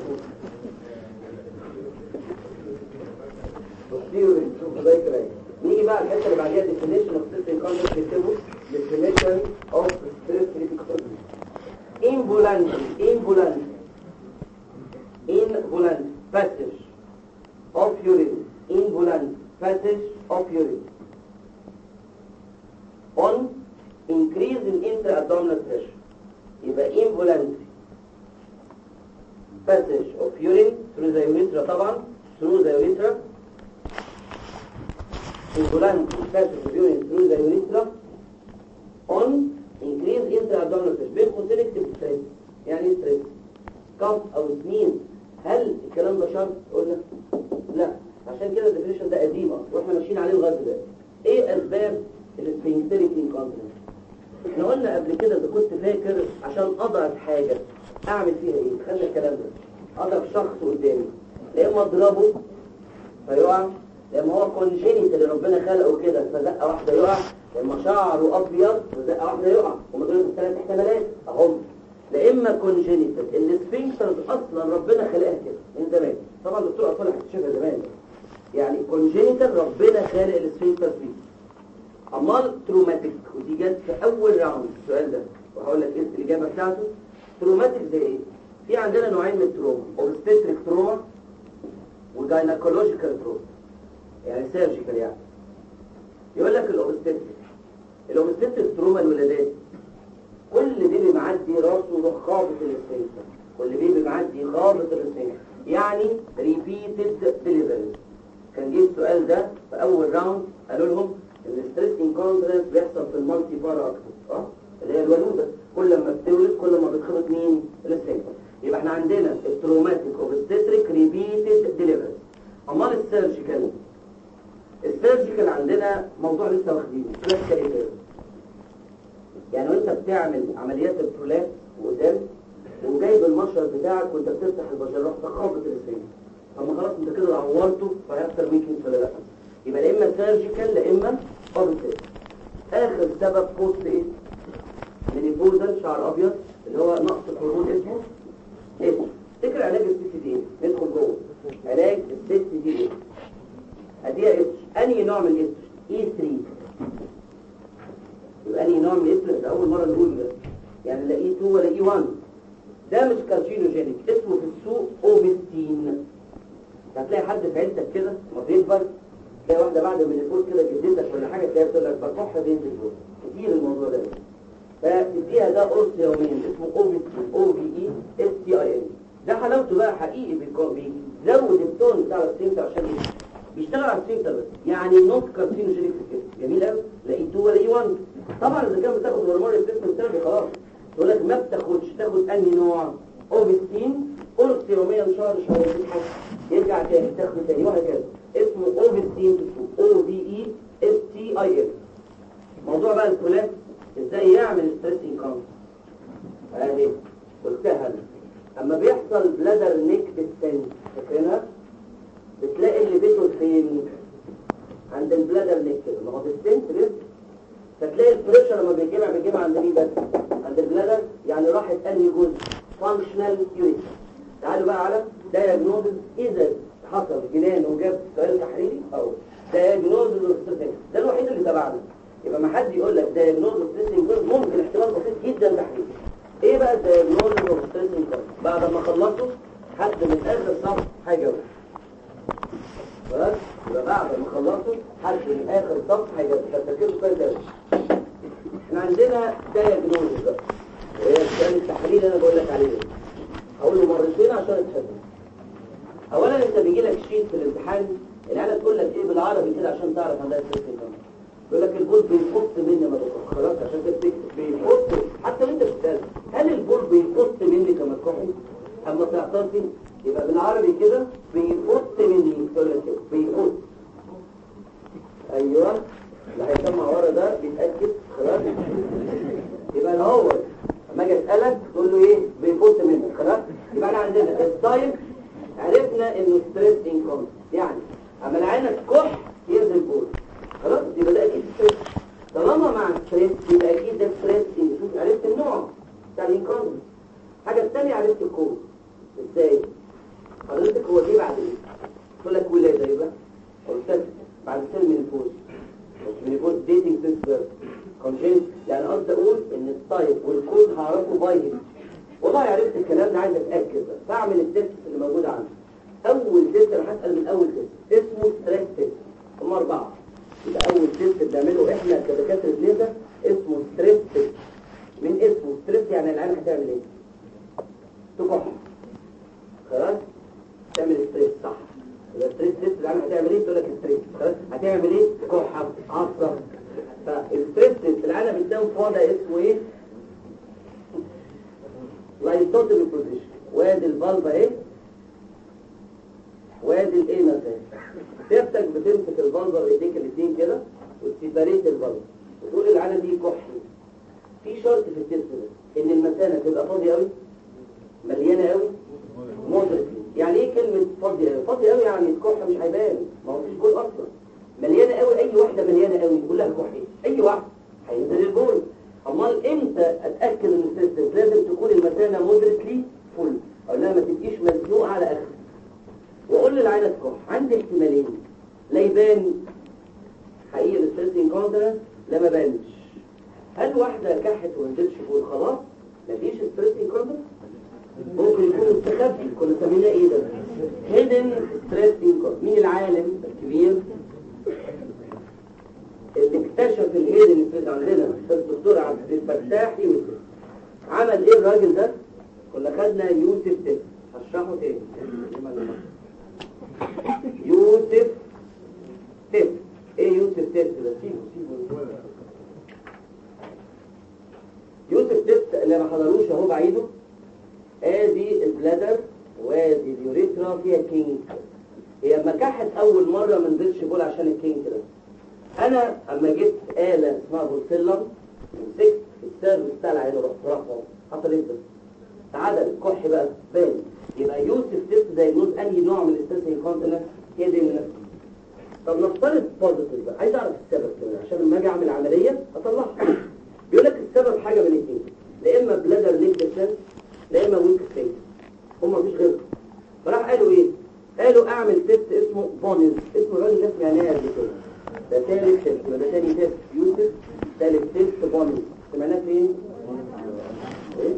بصيروا نشوف زي كده. نيجي بقى الحته اللي بعديها definition of stress incontinence بيكتبوا definition of stress incontinence involuntary involuntary involuntary passage of urine involuntary passage of urine on increase in intra-abdominal pressure. يبقى involuntary passage of urine through the urethra طبعا through the urethra involuntary passage of urine through the urethra on increase intra-abdominal pressure. بين قوسين اكتب ستريس. يعني ايه ستريس؟ كف او سنين. هل الكلام ده شرط؟ قلنا لا، عشان كده الديفينيشن ده قديم اصلا واحنا ماشيين عليه لغايه دلوقتي. ايه اسباب السفنكتريك انكونتيننس؟ احنا قلنا قبل كده اذا كنت فاكر عشان اضعف حاجه اعمل فيها ايه؟ خلي الكلام ده اضعف شخص قدامي لا اما اضربه فيقع، لما هو كونجينيت اللي ربنا خلقه كده فزقه واحده يقع، لما شعره ابيض فزقه واحده يقع، هم دول الثلاث احتمالات اهم. لا اما كونجينيتال السفنكترز اصلا ربنا خلقها كده من زمان، طبعا الدكتور اطفال هتكتشفها زمان، يعني كونجينيتال ربنا خالق السفنكترز فيه. امال تروماتيك، ودي جت في اول راوند السؤال ده وهقول لك ايه الاجابه بتاعته. تروماتيك زي ايه؟ في عندنا نوعين من التروما، اوبستريك تروما وجاينيكولوجيكال تروما، يعني سيرجيكال. يعني يقول لك الاوبستريك الاوبستريك تروما الولادات، كل بيبي معدي راسه يروح خابط السفنكتر، كل بيبي معدي خابط السفنكتر، يعني ريبيتد ديليفري. كان جه السؤال ده في اول راوند قالوا لهم الستريس انكونتيننس بيحصل في المالتي بارا اكتر، اه اللي هي الولوده، كل ما بتولد كل ما بتخبط مين السفنكتر. يبقى احنا عندنا التروماتيك اوبستريك ريبيتد ديليفري. امال السيرجيكال، السيرجيكال عندنا موضوع لسه واخدينه كلاسيكال، يعني وانت بتعمل عمليات البرولابس وقدام وجايب المشرط بتاعك وانت بتفتح البشره رحت خابط السفنكتر، طب ما خلاص انت كده عورته فهيحصل ويكنس ولا لا؟ يبقى لا اما سيرجيكال لا اما اوبستريك. اخر سبب بوست ايه؟ مينيبوزال شعر ابيض اللي هو نقص الهرمون اسمه ايه؟ تفتكر علاج الست دي ايه؟ ندخل جوه علاج الست دي ايه؟ اديها اتش. انهي نوع من الاتش؟ اي ثلاثة. يبقى انهي نوع من الاتش؟ ده اول مره نقول ده، يعني لا اي اتنين ولا اي واحد. ده مش كارسينوجينيك، اسمه في السوق اوبستين. هتلاقي حد في عيلتك كده ما بيكبر تلاقي واحده بعد ما يفوت كده جدتك ولا حاجه تلاقيها بتقول لك بكح بينزل فوق كتير الموضوع ده، فتديها ده قرص يوميا اسمه اوبستين او في اي اس تي اي ان. ده حلاوته بقى حقيقي بيزود التون بتاع السفنكتر عشان ايه؟ بيشتغل على السفنكتر بس، يعني نوت كارسينوجينيك في كده. جميل قوي. لا اي اتنين ولا اي واحد. طبعا اذا كان بتاخد هرمون ريبليسمنت ثيرابي خلاص تقول لك ما بتاخدش، تاخد انهي نوع؟ اوبستين قرص يوميا شهر شهرين حاجه يرجع تاني تاخده تاني وهكذا. اسمه اوبستين او في اي اس تي اي ان. موضوع بقى الكولاب ازاي يعمل ستريس انكونتيننس اهي قلتها انا. اما بيحصل بلادر نيك ديستنس فاكرينها؟ بتلاقي اللي بيته فين؟ عند البلادر نيك كده، ما هو ديستنس لسه، فتلاقي البريشر لما بيجمع بيجمع عند مين بس؟ عند البلادر. يعني راحت انهي جزء؟ فانكشنال يوريثرا. تعالوا بقى على دايجنوزز. اذا حصل جنان وجاب سؤال تحريري او دايجنوزز وستريس، ده الوحيد اللي تبعنا. يبقى ما حد يقول لك دايجنوزز وستريس ممكن احتمال بسيط جدا تحريري. ايه بقى الدايجنوزز وستريس بعد ما خلصوا حد من اخر صف هيجاوب. خلاص يبقى بعد ما خلصوا حد من اخر صف هيجاوب. تفتكروا كويس قوي. احنا عندنا دايجنوزز بقى وهي الكلام التحليل انا بقول لك عليه ده هقوله مرتين عشان تفهم. اولا انت بيجي لك شيت في الامتحان العيال تقول لك ايه بالعربي كده عشان تعرف عندها ستريس انكونتيننس. يقول لك البول بينقص مني ما تقول خلاص عشان كده بتكتب بينقص. حتى وانت بتسال هل البول بينقص مني كما تكحي اما تعطسي يبقى بالعربي كده بينقص يسالك تقول له ايه بيفوت منك خلاص. يبقى احنا عندنا التايب عرفنا انه ستريس انكونس، يعني اما العينه كح ينزل بول خلاص، يبقى ده اكيد ستريس. طالما مع ستريس يبقى اكيد ده ستريس. شوف عرفت النوع بتاع الانكونس. الحاجه الثانيه عرفت الكود ازاي. حضرتك هو جه بعد ايه؟ تقول لك ولاده، يبقى قلت بعد سن من الفوز من الفوز ديتنج سيستم كونجنت. يعني قصدي اقول ان التايب والكود هعرفه بايظ. والله عرفت الكلام ده، عايز اتاكد بس فاعمل التست اللي موجود عندي. اول تست انا هسال من اول تست اسمه ستريس تيست، هم اربعه. يبقى اول تست بنعمله احنا كدكاتره ليزر اسمه ستريس تيست. من اسمه ستريس يعني العين هتعمل ايه؟ تكح خلاص، تعمل ستريس صح. يبقى ستريس تيست العين هتعمل ايه؟ تقول لك ستريس خلاص، هتعمل ايه؟ كحه عصب. فالستريس تيست العين بتنام في وضع اسمه ايه؟ لايتوتيمي بوزيشن. وادي الفالفا ايه؟ وادي الانس اهي. سيادتك بتمسك الفالفا بايديك الاثنين كده وتسيبريت الفالفا وتقول العينه دي كحي. في شرط في التست ده ان المثانه تبقى فاضيه قوي، مليانه قوي، مودريتلي. يعني ايه كلمه فاضيه قوي؟ فاضيه قوي يعني الكحه مش هيبان، ما هو فيش جول اصلا. مليانه قوي، اي واحده مليانه قوي كلها كحي، اي واحده هينزل الجول. امال امتى اتاكد ان السيستم؟ لازم تكون المثانه مودريتلي فول، او لا ما تبقيش مزنوقه على اخر. واقول للعينه تكح عندي احتمالين، لا يبان حقيقي الستريس انكونترنس لا ما بانش. هل واحده كحت ونزلش فول خلاص مفيش ستريس انكونترنس؟ ممكن يكون مستخبي، كنا سميناه ايه ده؟ هيدن ستريس انكونترنس. مين العالم الكبير اللي اكتشف الهيدن ستريس عندنا؟ الدكتور عبد الفتاح يوسف. عمل ايه الراجل ده؟ كنا خدنا يوسف تيست، هشرحه تاني. يوسف تيست. ايه يوسف تيست ده؟ سيبه سيبه يوسف تيست اللي ما حضروش اهو بعيده. ادي البلادر وادي اليوريثرا فيها كينج. هي اما كحت اول مره ما نزلش بول عشان الكينج ده. انا اما جبت آلة اسمها بورسلم مسكت السيرف بتاع العين ورحت رافعه، حصل ايه ده؟ تعادل الكح بقى بان. يبقى يوسف تيست دايجنوز انهي نوع من الستريس انكونتيننس؟ هي دي من نفسي. طب نفترض بوزيتيف بقى، عايز اعرف السبب كمان عشان لما اجي اعمل عمليه اطلعها. بيقول لك السبب حاجه من الاثنين، لا اما بلادر ليك ديسنس لا اما ويك ستيت، هم مفيش غيرهم. فراح قالوا ايه؟ قالوا اعمل تيست اسمه بونز. اسمه الراجل ده سمعناه قبل كده، ده ثالث تيست وده ثاني تيست يوسف، ثالث تيست بونز. سمعناه فين؟ ايه؟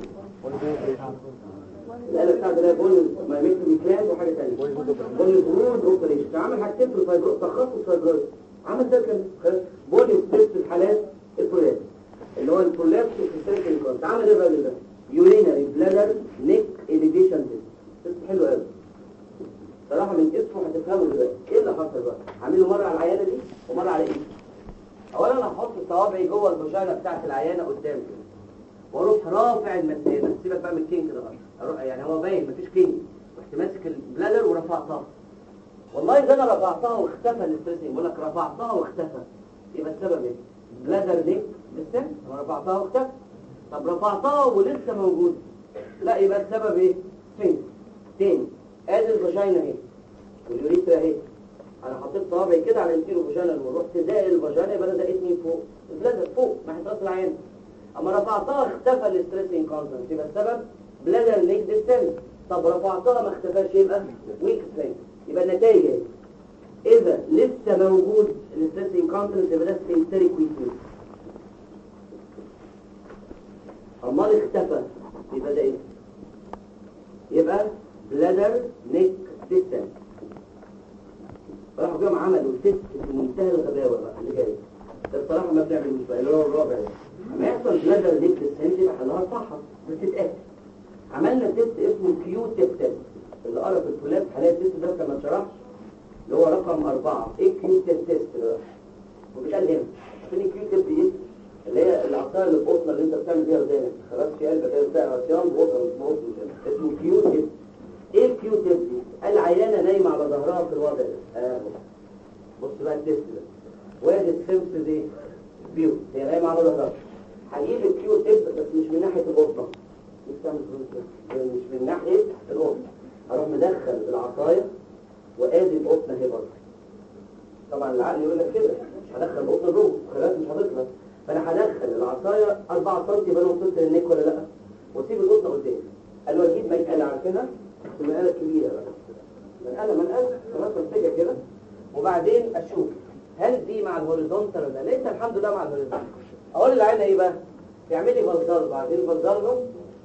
الآلة بتاعته ده بونز ما يمثل بكلام وحاجه ثانيه. بونز رود اوبريشن. عمل حاجتين في الفايبروز، تخصص فايبروز. عمل ده كان بونز تيست في الحالات البرولابس اللي هو البرولابس في السيركل انكونت. عمل ايه الراجل ده؟ يورينري بلادر نيك اليفيشن تيست. تيست حلو قوي صراحه، من اسمه هتفهموا دلوقتي ايه اللي حصل بقى. هعمله مره على العيانه دي ومره على ايدي. اولا انا هحط صوابعي جوه الفاجينا بتاعت العيانه قدام كده واروح رافع المثانه. سيبك بقى من الكينج ده بقى، اروح يعني هو باين مفيش كينج، رحت ماسك البلادر ورفعتها. والله اذا انا رفعتها واختفى الستريسنج، بقول لك رفعتها واختفى، يبقى السبب ايه؟ بلادر دي لسه انا رفعتها واختفى. طب رفعتها ولسه موجود، لا يبقى السبب ايه؟ فين؟ تاني ادي الفاجينا اهي واليوريثرا اهي. انا حطيت صوابعي كده على الانتيرو فاجينال ورحت داقي الفاجينا، يبقى ده دقتني فوق البلادر فوق ناحيه راس العين. اما رفعتها اختفى الستريس انكونتنس، يبقى السبب بلادر ليك ديستنس. طب رفعتها ما اختفاش يبقى ويك ستريس. يبقى النتائج ايه؟ اذا لسه موجود الستريس انكونتنس يبقى ده سينتريك ويكنس. امال اختفى يبقى ده ايه؟ يبقى بلادر نيك ديستنس. راحوا جم عملوا تيست في منتهى الغباوه بقى اللي جاي ده بصراحه ما بنعملوش بقى، اللي هو الرابع ده. لما يحصل بلادر نيك ديستنس يبقى حلها صح بس تتاكد. عملنا تيست اسمه كيو تيست اللي قرا في الكلاب حالات التيست ده كما شرحش، اللي هو رقم أربعة. ايه كيو تيست ده؟ وبيتقال هنا عشان الكيو تيست دي اللي هي العصايه اللي في قطنه اللي انت بتعمل بيها ودانك خلاص في قلبك كده بتاع عصيان بقطنه اسمه كيو تيست. ايه الكيو تيست دي؟ العيانه نايمه على ظهرها في الوضع ده اهو. بص بقى التيست ده وادي السيمس دي فيو، هي نايمه على ظهرها. هجيب الكيو تيست بس مش من ناحيه القطنه، تعمل فلوس مش من ناحيه القطن. اروح مدخل العصايه وادي القطن اهي برضه. طبعا العقل يقول لك كده مش هدخل القطن جوه خلاص مش هتطلع، فانا هدخل العصايه أربعة سم يبقى انا وصلت للنيك ولا لا، واسيب القطن قدامي. قالوا اجيب منقله عارفينها، منقله كبيره بقى، منقله منقله خلاص مسكه كده، وبعدين اشوف هل دي مع الهوريزونتال ولا لقيتها الحمد لله مع الهوريزونتال. اقول للعينه ايه بقى؟ تعملي بلدرجه، بعدين بلدرجه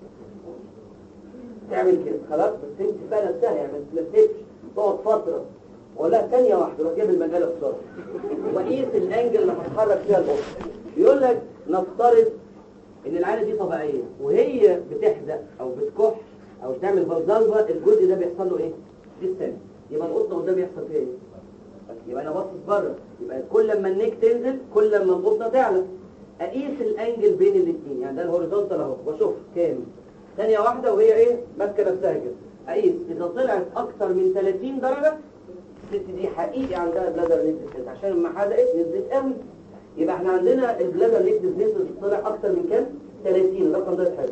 تعمل كده خلاص، بس انت بقى نفسها يعني ما تتلفتش تقعد فتره ولا ثانيه واحده روح جايب المجله بسرعه وقيس الانجل اللي هتحرك فيها القطن. يقول لك نفترض ان العينه دي طبيعيه وهي بتحزق او بتكح او تعمل بلدرجه، الجزء ده بيحصل له ايه؟ ديستنس، يبقى القطن قدام يحصل فيها ايه؟ يبقى انا باصص بره، يبقى كل لما النيك تنزل كل لما القطنه تعلى. اقيس الانجل بين الاثنين، يعني ده الهوريزونتال اهو واشوف كام ثانيه واحده وهي ايه ماسكه نفسها كده. اقيس اذا طلعت اكتر من ثلاثين درجه الست دي حقيقي عندها بلادر نيكتس، عشان لما حدقت نزلت قوي. يبقى احنا عندنا البلادر نيكتس طلع اكتر من كام؟ ثلاثين. الرقم ده حلو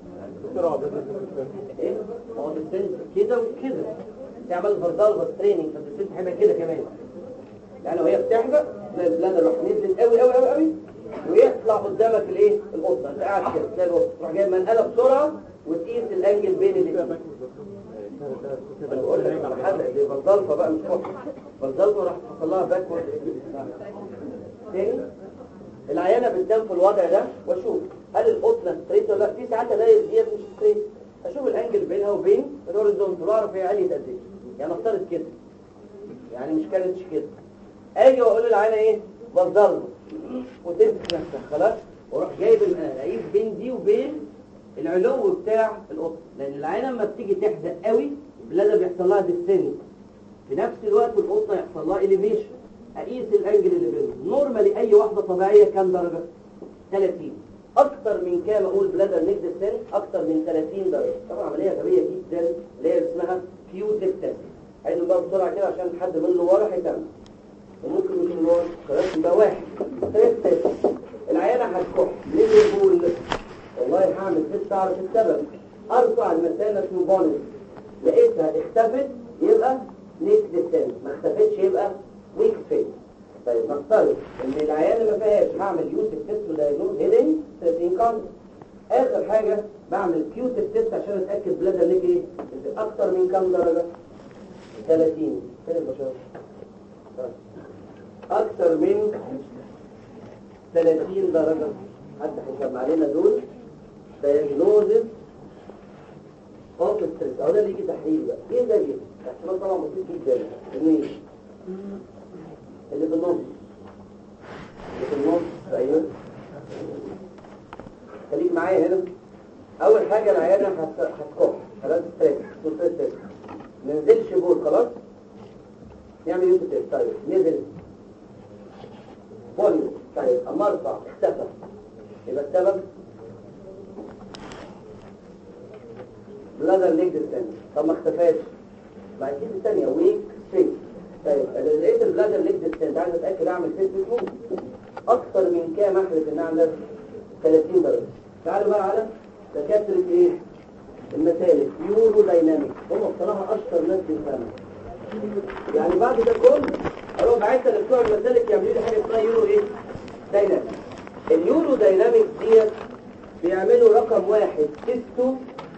ايه؟ هو السن كده وكده تعمل فردالفا ستريننج، فالست هيبقى كده كمان، يعني وهي بتحزق البلادر راح نزلت قوي قوي قوي قوي ويطلع قدامك الايه؟ القطه. انت قاعد كده تلاقي القطه تروح جايب منقله بسرعه وتقيس الانجل بين الاثنين. انا بقول لك على حاجه دي فردالفا بقى مش قطه، فردالفا راح حصل لها باكورد تاني. العيانه بتنام في الوضع ده واشوف هل القطنه ستريت ولا لا. في ساعات الاقي ديت مش ستريت، اشوف الانجل بينها وبين الهوريزونتال واعرف هي عاليه قد ايه. يعني افترض كده، يعني مش كانتش كده، اجي واقول للعيانه ايه؟ بفضل وتمسك نفسها خلاص، واروح جايب اقيس بين دي وبين العلو بتاع القطن، لان العينه لما بتيجي تحزق قوي البلاده بيحصل لها ديسنس، في نفس الوقت القطنه يحصل لها اليفيشن. اقيس الانجل اللي بينهم. نورمالي اي واحده طبيعيه كام درجه؟ ثلاثين. اكتر من كام اقول بلادر نيك ديسنس؟ اكتر من ثلاثين درجه. طبعا عمليه غبيه جدا اللي هي اسمها كيوتيك تيست. عايزوا بقى بسرعه كده عشان حد من اللي ورا هيكمل، وممكن مش من ورا خلاص. يبقى واحد تيست العيانه هتكح ليه بيقول والله هعمل تيست اعرف السبب. ارفع المثانه سنوبونس، لقيتها اختفت يبقى نيك ديسنس، ما اختفتش يبقى ويك فيت. طيب نفترض ان العيان ما فيهاش، هعمل يوسف تيست ودايجنوز هيدنج ثلاثين كام. اخر حاجه بعمل كيوتيك تيست عشان اتاكد بلادر ليك ايه اكتر من كام درجه؟ ثلاثين. فين البشر؟ اكتر من ثلاثين درجه. حد هيجمع علينا دول دايجنوزز اوف ستريس. اهو ده اللي يجي تحليل بقى. ايه ده؟ ايه احتمال طبعا بسيط جدا. اثنين اللي في النص، اللي في النص ايوه خليك معايا هنا. اول حاجه العيانه هتكح خلاص ستريس ستريس ما نزلش بول خلاص، نعمل يوتيوب تيست. طيب نزل فوليو، طيب اما ارفع اختفى يبقى السبب بلادر ليك ديستنس. طب ما اختفاش بعد كده الثانيه ويك ستريس. طيب اذا لقيت البلادر ليك ديستنس عايز اتاكد اعمل تيست اسمه اكتر من كام احلف ان اعمل ثلاثين درجه. تعالوا بقى على دكاتره ايه؟ المسالك يورو دايناميك، هم بصراحه اشطر ناس في الفن. يعني بعد ده كله اروح بعتها لبتوع المسالك يعملوا لي حاجه اسمها يورو ايه؟ دايناميك. اليورو دايناميك ديت بيعملوا رقم واحد تيستو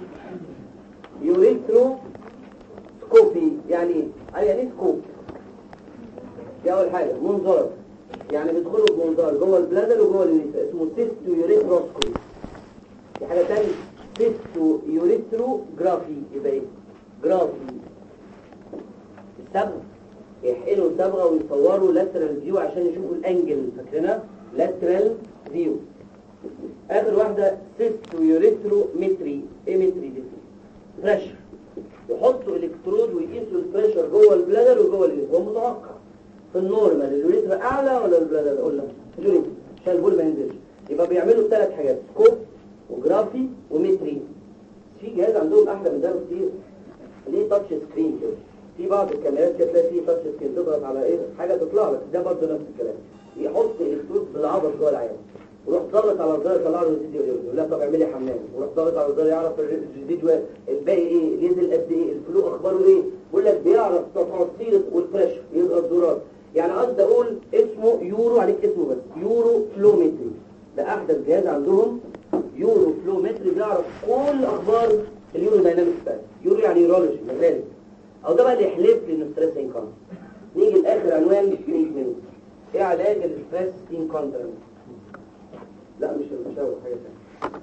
يوريترو سكوبي. يعني ايه؟ يعني ايه سكوب؟ دي اول حاجه منظار، يعني بيدخلوا بمنظار جوه البلادر وجوه النساء اسمه تيستو يوريتروسكوبي. دي حاجه ثانيه تيستو يوريترو جرافي. يبقى ايه؟ جرافي الصبغه، يحقنوا الصبغه ويصوروا لاترال فيو عشان يشوفوا الانجل، فاكرينها؟ لاترال فيو. اخر واحده تيستو يوريترو متري. ايه متري دي؟ بريشر، يحطوا الكترود ويقيسوا البريشر جوه البلادر وجوه اليوريثرا. هو متوقع في النورمال اليوريثرا اعلى ولا البلادر؟ قلنا اليوريثرا عشان البول ما ينزلش. يبقى بيعملوا ثلاث حاجات، سكوب وجرافي ومتري. في جهاز عندهم احلى من ده كتير، ليه تاتش سكرين كده. في بعض الكاميرات كده تلاقي فيه تاتش سكرين، تضغط على ايه حاجه تطلع لك، ده برضه نفس الكلام. يحط الكترود بالعضل جوه العيان وروح ضغط على الزر يطلع له الريزيديو يقول لها طب اعملي حمام، وروح ضغط على الزر يعرف الريزيديو الباقي ايه، نزل قد ايه، الفلو اخباره ايه، بيقول لك بيعرف تفاصيل والبريشر يبقى الدورات. يعني قصدي اقول اسمه يورو، عليك اسمه بس يورو فلومتري، ده احدث جهاز عندهم يورو فلومتري بيعرف كل اخبار اليورو داينامكس بتاعته. يورو يعني يورولوجي مجال، او ده بقى اللي يحلف لي انه ستريس انكونترنس. نيجي لاخر عنوان تريتمنت، ايه علاج الستريس انكونترنس؟ لا مش مش هو حاجه ثانيه.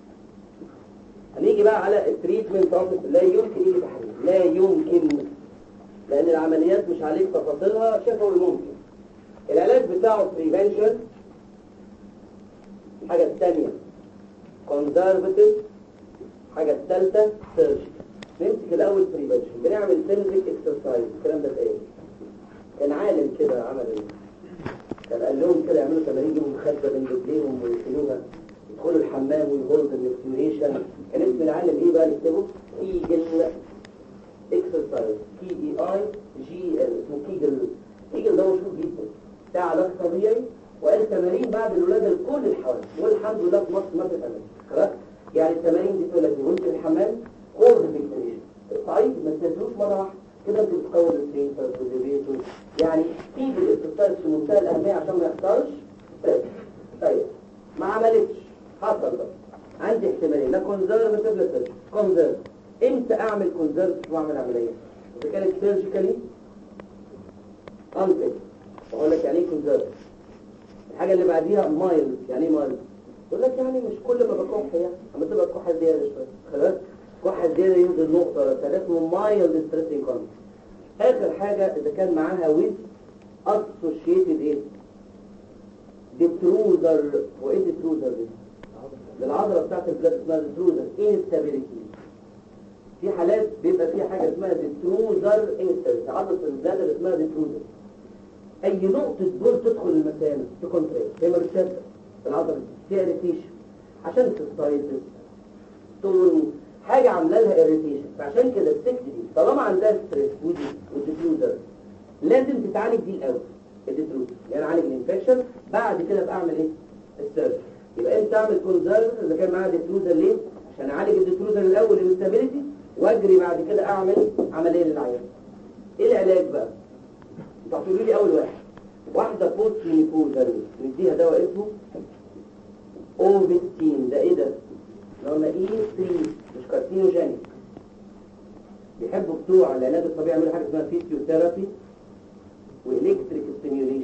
هنيجي بقى على التريتمنت اوف، لا يمكن يجي تحليل، لا يمكن، لان العمليات مش عليك تفاصيلها شفوي ممكن. العلاج بتاعه بريفنشن، الحاجه الثانيه كونزرفتيف، الحاجه الثالثه سيرجري. نمسك الاول بريفنشن، بنعمل سيمزك اكسرسايز. الكلام ده ايه؟ كان عالم كده عمل ايه؟ كان قال لهم كده يعملوا تمارين، يجيبوا مخده بين رجليهم ويشيلوها، يدخلوا الحمام ويهولد الاكسبيريشن. كان اسم العالم ايه بقى نكتبه؟ كيجل اكسرسايز، كي اي اي جي ال، اسمه كيجل. كيجل ده مشهور جدا، بتاع علاج طبيعي، وقال تمارين بعد الولاده لكل الحوادث، والحمد لله في مصر ما بتتعمل. خلاص؟ يعني التمارين دي تقول لك وانت في الحمام هولد الاكسبيريشن، صعيد ما تنزلوش مره واحده كده، انت بتقوي السينتر والليفيتور، يعني في بالاكسرسايز في منتهى الاهميه عشان ما يحصلش. طيب ما عملتش، حصل بقى عندي احتمالين، لا كونزرفتيف لا سيرجيكال. كونزرف امتى اعمل كونزرفتيف واعمل عمليه؟ اذا كانت سيرجيكالي انتج، بقول لك يعني ايه كونزرف. الحاجه اللي بعديها مايلد. يعني ايه مايلد؟ يقول لك يعني مش كل ما بكح يعني، اما تبقى الكحه زياده شويه خلاص، كحه زياده ينزل نقطه ولا ثلاثه، اسمه مايلد ستريس انكونترنس. اخر حاجه اذا كان معاها ويز اسوشيتد ايه؟ ديتروزر. وايه ديتروزر دي؟ للعضله بتاعت البلاد اسمها ديتروزر انستابيليتي. في حالات بيبقى فيها حاجه اسمها ديتروزر انستابيليتي، عضله البلاد اللي اسمها ديتروزر اي نقطه دول تدخل المثانه تكونتريت، هي ما بتصدق العضله فيها اريتيشن عشان تستايتس تون حاجه عامله لها اريتيشن. فعشان كده الست دي طالما عندها ستريس ودي والديتروزر لازم تتعالج دي الاول، الديتروزر يعني اعالج الانفكشن، بعد كده ابقى اعمل ايه؟ السيرجري. يبقى انت اعمل كونزرف اذا كان معاها ديتروزر، ليه؟ عشان اعالج الديتروزر الاول الانستابيليتي، واجري بعد كده اعمل عمليه للعيان. ايه العلاج بقى؟ انتوا هتقولوا لي اول واحد واحده بوست مينيبوزال نديها دواء اسمه اوفيستين. ده ايه ده؟ قلنا اي ثلاثة مش كارسينوجينيك. بيحبوا بتوع العلاج الطبيعي يعملوا حاجه اسمها فيزيوثيرابي والكتريك ستيميوليشن.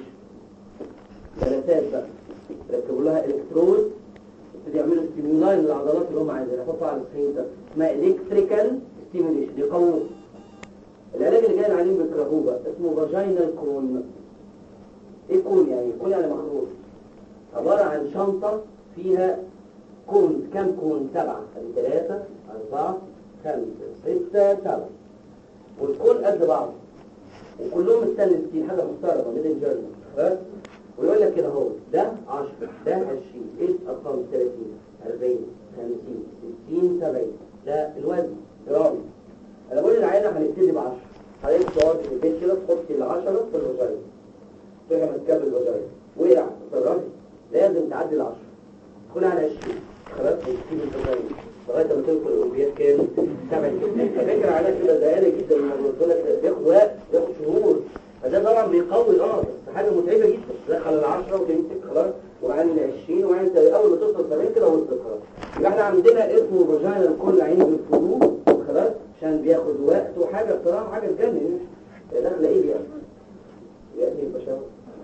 جلسات بقى يركبوا لها الكترود يبتدي يعملوا ستيمولاي للعضلات اللي هم عايزينها، يحطوا على السكرين ده اسمها الكتريكال ستيميوليشن يقووا. العلاج اللي جاي العيانين بيكرهوه بقى اسمه فاجينال كون. ايه كون يعني؟ كون يعني مخروط، عباره عن شنطه فيها كون. كم كون؟ سبعه، ثلاثه اربعه خمسه سته سبعه، والكون قد بعض وكلهم ستانلس ستيل، حاجه محترمه ميدل جيرمان. خلاص؟ ويقول لك كده اهو ده عشرة ده عشرين، ايه الارقام؟ ثلاثين أربعين خمسين ستين سبعين، ده الوزن جرام. انا بقول للعيانه هنبتدي ب عشرة، حضرتك تقعد في البيت كده تحطي ال عشرة في الفاجينا، تروحي ماسكاه بالفاجينا، وقع تصرفي لازم تعدي ال عشرة، تدخلي على عشرين، خلاص تسيب الفاجينا لغايه ما توصل الاوبيات كام؟ سبعين. فكره على كده دقيقه جدا، الموضوع بيقول لك بياخد وقت، بياخد شهور، فده طبعا بيقوي اه بس حاجه متعبه جدا. تدخل ال عشرة وتمسك خلاص، وبعدين ال عشرين، وبعدين انت اول ما توصل سبعين كده وصلت خلاص. يبقى احنا عندنا اسمه فاجينا الكل عين بالفضول خلاص، عشان بياخد وقت وحاجه بصراحه حاجه تجنن. داخله ايه يعني؟ يعني البشر.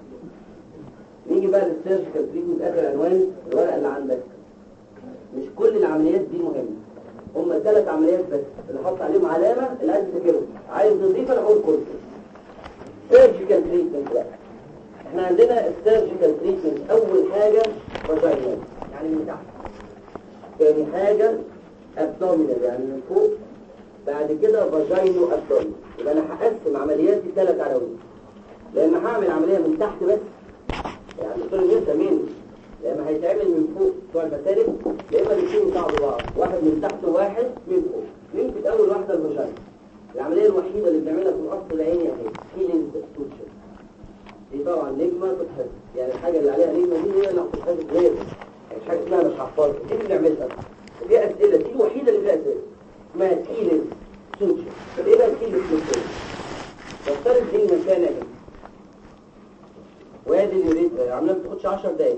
نيجي بقى للسيرجيكال تريتمنت، اخر عنوان الورقه اللي عندك. مش كل العمليات دي مهمه، هم ثلاث عمليات بس اللي حط عليهم علامه اللي عايز تذاكرهم. عايز نضيف انا اقول كله. سيرجيكال تريتمنت بقى، احنا عندنا السيرجيكال تريتمنت اول حاجه فاجينال يعني من تحت، ثاني حاجه ابدومينال يعني من فوق، بعد كده فاجينو ابدومينال. يبقى انا هقسم عملياتي ثلاث عناوين، لان هعمل عمليه من تحت بس يعني دكتور لسه مين، لما هيتعمل من فوق بتوع المسالك، يا اما الاثنين يساعدوا بعض، واحد من تحت وواحد من فوق. نمسك اول واحده الفاجينا، العمليه الوحيده اللي بنعملها في القص العيني اهي هيلينج ستوتشر. دي طبعا نجمه تتحسب، يعني الحاجه اللي عليها نجمه دي هي اللي هتتحسب لازم برضه دي اللي بنعملها فيها اسئله، دي الوحيده اللي فيها اسئله اسمها كيلز سوتشر. طب ايه بقى كيلز سوتشر؟ بفترض دي المكانه هنا وادي اليوريثرا عامله ما بتاخدش عشر دقايق.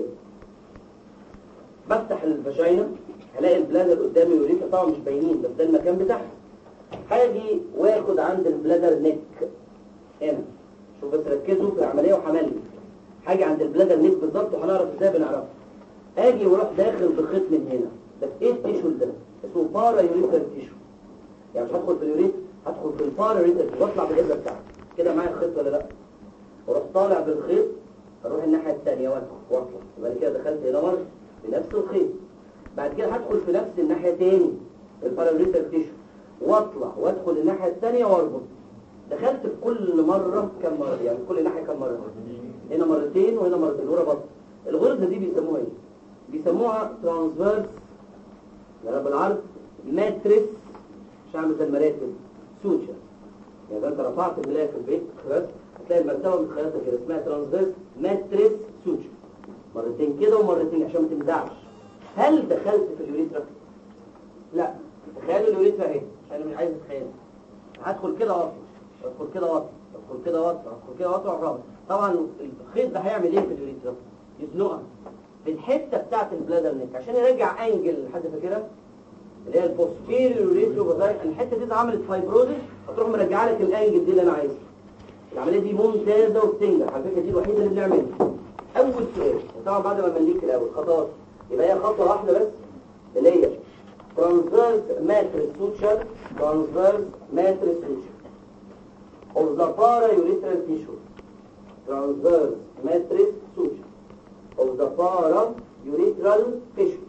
بفتح الفاجينا هلاقي البلادر قدامي اليوريثرا طبعا مش باينين بس ده المكان بتاعها. هاجي واخد عند البلادر نيك هنا، شوف بس ركزوا في العمليه وحملي. هاجي عند البلادر نيك بالظبط وهنعرف ازاي بنعرفها. اجي واروح داخل بخيط من هنا، بس ايه التيشو ده؟ اسمه بارا يوريثرال تيشو. يعني مش هدخل في اليوريثرا، هدخل في البارا يوريثرال واطلع بالابره بتاعتي. كده معايا الخيط ولا لا؟ واروح طالع بالخيط اروح الناحيه الثانيه واطلع، يبقى كده دخلت هنا مره بنفس الخيط. بعد كده هدخل في نفس الناحيه تاني البارا يوريثرال تيشو واطلع وادخل الناحيه الثانيه واربط. دخلت في كل مره كم مره؟ يعني في كل ناحيه كم مره؟ هنا مرتين وهنا مرتين وربطت. الغرزه دي بيسموها ايه؟ بيسموها ترانسفيرس يعني بالعرض ماتريس، مش عامل زي المراتب سوتشر. يعني انت رفعت الملايه في البيت خلاص هتلاقي المرتبه متخيطه كده اسمها ترانسفيرس ماتريس سوتشر، مرتين كده ومرتين عشان ما تندعش. هل دخلت في اليوريثرا؟ لا. تخيلوا اليوريثرا اهي عشان انا مش عايز اتخيل. هدخل كده واطلع ادخل كده واطلع ادخل كده واطلع ادخل كده واطلع واطلع. طبعا الخيط ده هيعمل ايه في اليوريثرا؟ يزنقها في الحته بتاعه البلادر نيك عشان يرجع انجل. حد فاكرها اللي هي البوستيريور يوريثرو بازاي؟ الحته دي عملت فايبروزس هتروح مرجعه لك الانجل دي اللي انا عايزها. العمليه دي ممتازه وبتنجح على فكره، دي الوحيده اللي بنعملها. اول سؤال طبعا بعد ما امليك الاول خطوات، يبقى هي خطوه واحده بس اللي هي ترانسفيرس ماتريس سوتشر. ترانسفيرس ماتريس سوتشر of the para-urethral tissue. Transverse matrix suture of the para-urethral tissue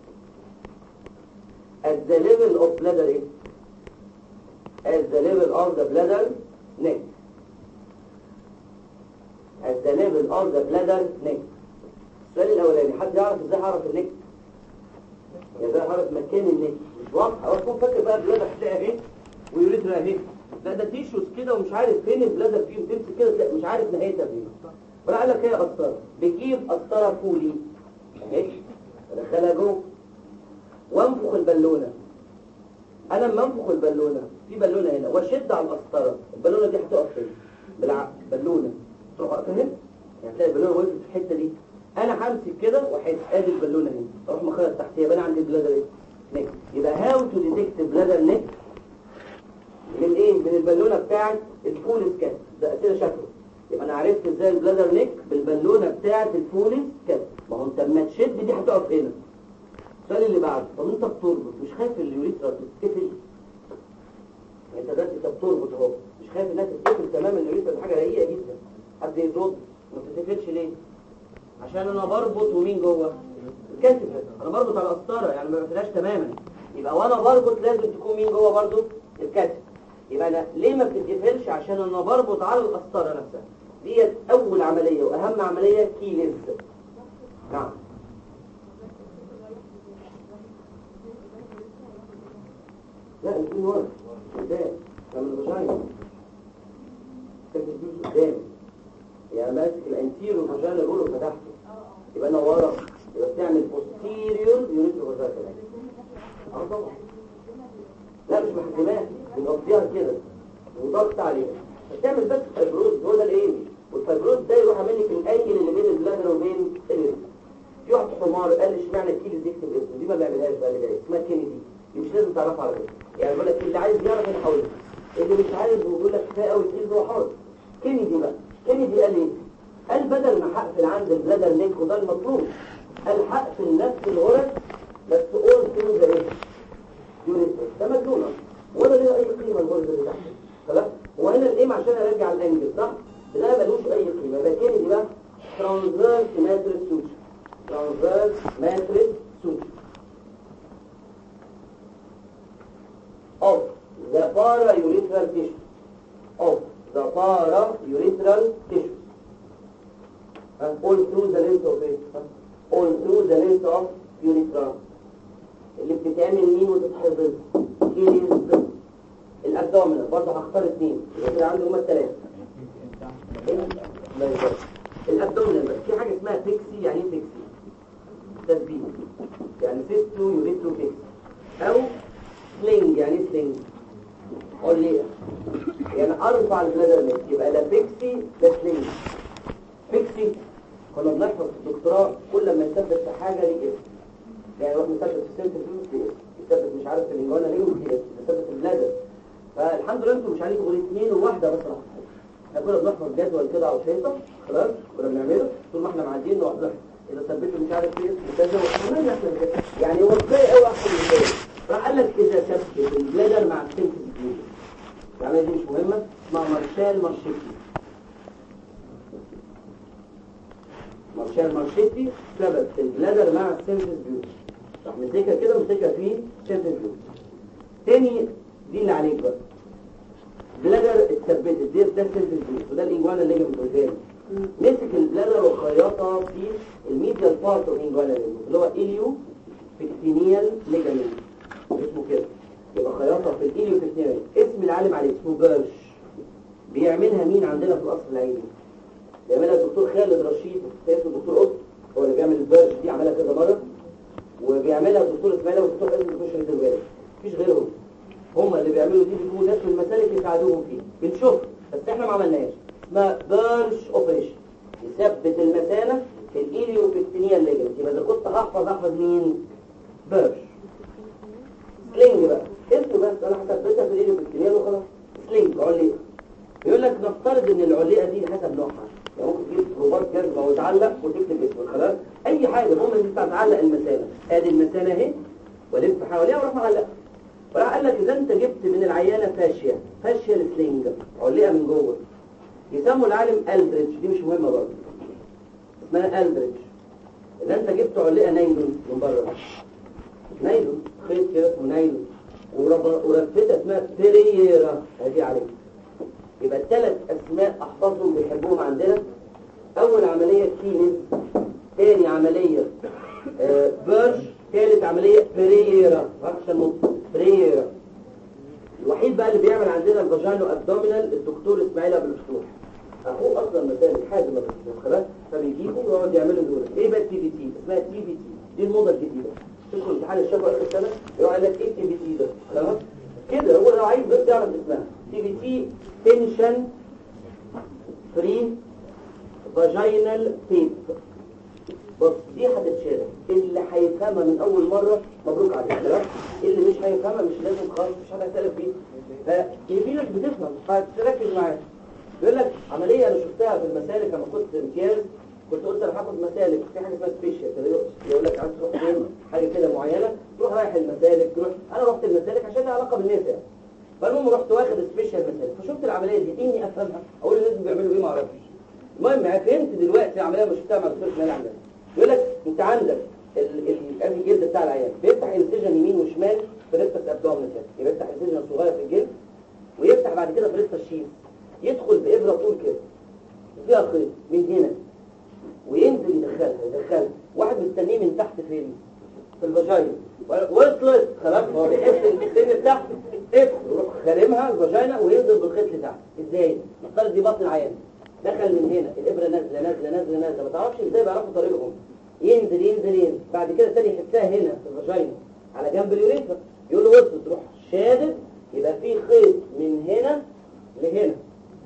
at the level of bladder neck. At the level of the bladder neck. At the level of the bladder neck. السؤال الأولاني، حد يعرف ازاي هعرف النك؟ يعني ازاي هعرف مكان النك؟ مش واضح، أو تكون فاكر بقى بلادر هتلاقي اهي ويوريثرا اهي. لا ده تيشوز كده ومش عارف فين البلادر فيه وتمسك كده تلاقي مش عارف نهايتها فين. ولا قال لك هي قسطره، بتجيب قسطره فولي اهي ادخلها جوه وانفخ البالونه. انا لما انفخ البالونه في بالونه هنا واشد على القسطره، البالونه دي هتقف فين؟ بالعقل بالونه تروح واقفه هنا، يعني تلاقي البالونه وقفت في الحته دي. انا همسك كده واحد ادي البالونه هنا اروح مخيط تحتيها يبقى انا عندي بلادر ايه؟ نيك. يبقى هاو تو ديتكت بلادر نيك من ايه؟ من البالونه بتاعت الفول سكات. ده كده شكله. يبقى انا عرفت ازاي البلادر نيك بالبالونه بتاعت الفول سكات. ما هو انت لما تشد دي هتقف هنا. السؤال اللي بعده، طب انت بتربط مش خايف اليوريثرا تتقفل؟ انت دلوقتي انت بتربط اهو، مش خايف انها تتقفل تماما؟ اليوريثرا دي حاجه رقيقه جدا. حد يرد ما تتقفلش ليه؟ عشان انا بربط ومين جوه؟ الكتف. انا بربط على القسطره يعني ما بقفلهاش تماما. يبقى وانا بربط لازم تكون مين جوه برضو؟ الكتف. يبقى انا ليه ما بتتقفلش؟ عشان انا بربط على القسطره نفسها. ديت اول عمليه واهم عمليه كيلز. نعم. لا الاثنين ورا قدام لما الفاجينا تكتب قدام، يعني ماسك الانتيريور والفاجينا الاولى فتحته يبقى انا ورا، يبقى بتعمل بوستيريور يوريثرو فاجينا. اه طبعا. لا مش محجمات، بنقضيها كده وضغط عليها فتعمل بس فايبروز. هو ده الايم، والفايبروز ده يروح عامل لك الانجل اللي بين البلادر وبين الريس. في واحد حمار قال لي اشمعنى الكيلو دي يكتب اسمه، دي ما بيعملهاش بقى اللي جاي اسمها كينيدي. دي مش لازم تعرفها على فكره، يعني بقول لك اللي عايز يعرف انا هقول لك، اللي مش عايز بيقول لك كفايه قوي الكيلو هو حر. كينيدي بقى، كينيدي قال ايه؟ قال بدل ما هقفل عند البلادر نيك وده المطلوب، قال هقفل نفس الغرز بس اول ثرو ذا ايه؟ يوريثرا. ده مجنون ولا ليه اي قيمه الغرز اللي تحت. خلاص؟ وهنا الايم عشان ارجع الانجل صح؟ ده ملوش اي قيمه. يبقى كينيدي بقى ترانسفيرس ماتريس سوتشر. ترانسفيرس ماتريس سوتشر of the para-urethral tissue. Of the para-urethral tissue. And all through the length of it. All through the length of urethra. اللي بتتعمل مين وتتحفظ؟ كيلز. الابدومينال برضه هختار اثنين، يبقى كده عندي هما الثلاثه. الابدومينال بس في حاجه اسمها فيكسي. يعني ايه فيكسي؟ تثبيت. يعني سيستو يوريترو فيكس، او سلينج. يعني ايه سلينج؟ قول لي يعني ارفع البلادر نت، يبقى لا فيكسي لا سلينج. فيكسي كنا بنحفظ في الدكتوراه كل ما يثبت في حاجه ليه اسم، يعني واحد مثبت في السنتر فيوز ليه اسم، يثبت مش عارف في الانجوانا ليه ليه اسم، يثبت في البلادر. فالحمد لله انتم مش عليكم غير اثنين وواحده بس راح. احنا كنا بنحفظ جدول كده على الحيطه خلاص، كنا بنعمله طول ما احنا معديين نقعد نحفظ اذا ثبتوا مش عارف ايه وكذا وكمان احسن كده، يعني هو كفايه قوي احسن من كده. راح قال لك اذا ثبت البلادر مع السنتر فيوز، يعني دي مش مهمه، اسمها مارشال مارشيتي. مارشال مارشيتي ثبت البلادر مع السنتر فيوز، راح مسكها كده ومسكها في سنتر فيوز. تاني دي اللي عليك بقى، بلادر اتثبتت دي ده سنتر فيوز، وده الانجوانا اللي جنب قدامي. مسك البلادر وخيطها في الميديال بارت اوف الانجوانا اللي هو اليو بيكتينيال ليجامنت اسمه كده، يبقى خياطه في الإيليو بيكتينيال. اسم العالم عليه اسمه بيرش. بيعملها مين عندنا في القصر العيني؟ بيعملها الدكتور خالد رشيد، اسمه الدكتور قطب، هو اللي بيعمل البيرش دي، عملها كذا مره. وبيعملها الدكتور اسماعيل والدكتور حسن الدكتور شريف الغالي، مفيش غيرهم. هم اللي بيعملوا دي، بيجيبوا ناس من المسالك يساعدوهم فيه، بنشوف بس احنا ما عملناش. اسمها بيرش اوبريشن، يثبت المثانه في الإيليو بيكتينيال ليجامنت. يبقى اذا كنت هحفظ احفظ مين؟ بيرش. سلينج بقى اسمه، بس انا هثبتها في الإيليو بيكتينيال وخلاص. سلينج علقه. بيقول لك نفترض ان العلقه دي حسب نوعها، يعني ممكن تجيب رباط كذبه وتعلق وتكتب اسمه خلاص، اي حاجه المهم ان انت هتعلق المثانه. ادي المثانه اهي والف حواليها وراح معلقها. فراح قال لك اذا انت جبت من العيانه فاشيه، فاشيه السلينج علقه من جوه، يسموا العالم البريدج، دي مش مهمه برضه، اسمها البريدج. اذا انت جبت علقه نايلون من بره، نايلون خيط كده اسمه نايلون، ورفتها اسمها برييرا، ادي عليك. يبقى الثلاث اسماء احفظهم بيحبوهم عندنا. اول عمليه كينز، ثاني عمليه آه بيرش، ثالث عمليه برييرا. عشان نقطه برييرا. الوحيد بقى اللي بيعمل عندنا الفاجينو ابدومينال الدكتور اسماعيل ابو الفتوح، اخوه اصلا مثال حازم ابو الفتوح خلاص، فبيجيبوا ويقعد يعملوا دول. ايه بقى التي بي تي؟ اسمها تي بي تي، دي الموضه الجديده. تدخل امتحان الشفوي اخر السنه يقعد لك ايه التي بي تي ده خلاص كده، هو لو عايز بس يعرف اسمها تي بي تي، تنشن فري فاجينال تيب. بص دي هتتشرح، اللي هيفهمها من اول مره مبروك عليك خلاص، اللي مش هيفهمها مش لازم خالص، مش هتختلف فيه. ففي ناس بتفهم فتركز معايا. بيقول لك عمليه انا شفتها في المسالك لما كنت امتياز، كنت قلت انا هاخد مسالك في حاجه اسمها سبيشال كده، يقول لك عايز تروح فين حاجه كده معينه، تروح رايح المسالك تروح. انا رحت المسالك عشان لها علاقه بالناس يعني، فالمهم رحت واخد سبيشال مسالك، فشفت العمليه دي اني افهمها، اقول الناس بيعملوا ايه ما اعرفش. المهم فهمت دلوقتي العمليه ما شفتها مع الدكتور اسماعيل عملها. يقول لك انت عندك الجلد بتاع العيان بيفتح انسجن يمين وشمال في ريكتس ابدومينال كده، يفتح انسجن صغير في الجلد ويفتح بعد كده في ريكتس شيل، يدخل بابره طول كده فيها خيط من هنا وينزل يدخلها يدخلها واحد مستنيه من تحت فين؟ في الفاجينا. وصلت خلاص، هو بيحس ان السن بتاعته تدخل يروح خارمها الفاجينا وينزل بالخيط لتحت. ازاي؟ نفترض دي بطن العيان، دخل من هنا الابره نازله نازله نازله نازله، ما تعرفش ازاي بيعرفوا طريقهم، ينزل ينزل ينزل بعد كده تاني يحسها هنا في الفاجينا على جنب اليوريثرا، يقول له وصلت، تروح شادد، يبقى في خيط من هنا لهنا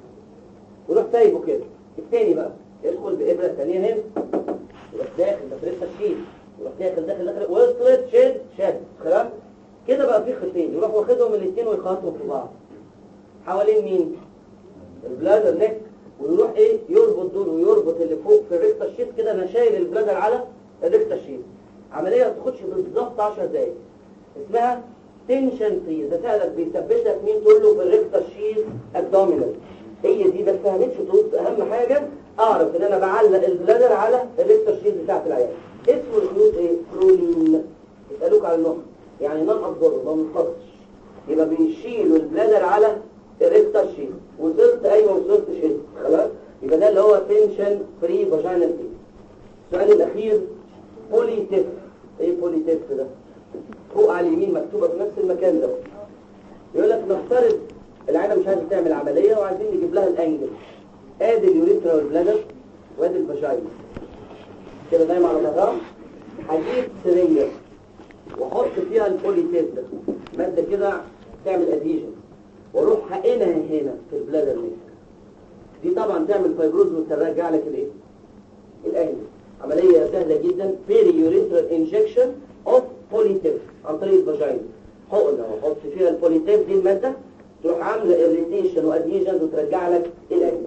ويروح سايبه كده. الثاني بقى يدخل بابره ثانيه هنا، يروح داخل بفريق تشكيل، يروح داخل داخل داخل وصلت شد شد خلاص كده. بقى في خيطين يروح واخدهم الاثنين ويخاطبوا في بعض حوالين مين؟ البلادر نيك، ويروح ايه يربط دول ويربط اللي فوق في الريكتا شيت كده. انا شايل البلادر على الريكتا شيت. عمليه ما تاخدش بالظبط عشر دقايق، اسمها تنشن فري. اذا سالك بيثبتها في مين تقول له في الريكتا شيت ابدومينال، هي دي. بس فهمتش تقول اهم حاجه اعرف ان انا بعلق البلادر على الريكتا شيت بتاعت العيان. اسمه الخيوط ايه؟ برولين. يسالوك على النوع، يعني نون ابزورب ما بنخلصش، يبقى بيشيلوا البلادر على الريكتا شيت. وصلت ايوه وصلت شيت خلاص، يبقى ده اللي هو تنشن فري فاجينال تيب. السؤال الاخير بولي تيب. ايه بولي تيب ده؟ فوق على اليمين مكتوبه في نفس المكان ده. يقول لك نفترض العيله مش عايزه تعمل عمليه وعايزين نجيب لها الانجل، ادي اليوريثرا والبلادر وادي الفاجينا كده دايما على ظهرها. هجيب سرنجه واحط فيها البوليتيب ده ماده كده تعمل ادهيجن، واروح حقنها هنا في البلادر نيك. دي طبعا تعمل فايبروز وترجع لك الايه؟ الاهل. عمليه سهله جدا، بيري يوريثرال انجكشن اوف بوليتيب عن طريق الفاجينا. حقنه واحط فيها البوليتيب دي الماده تروح عامله اريتيشن وادهيجن وترجع لك الاهل.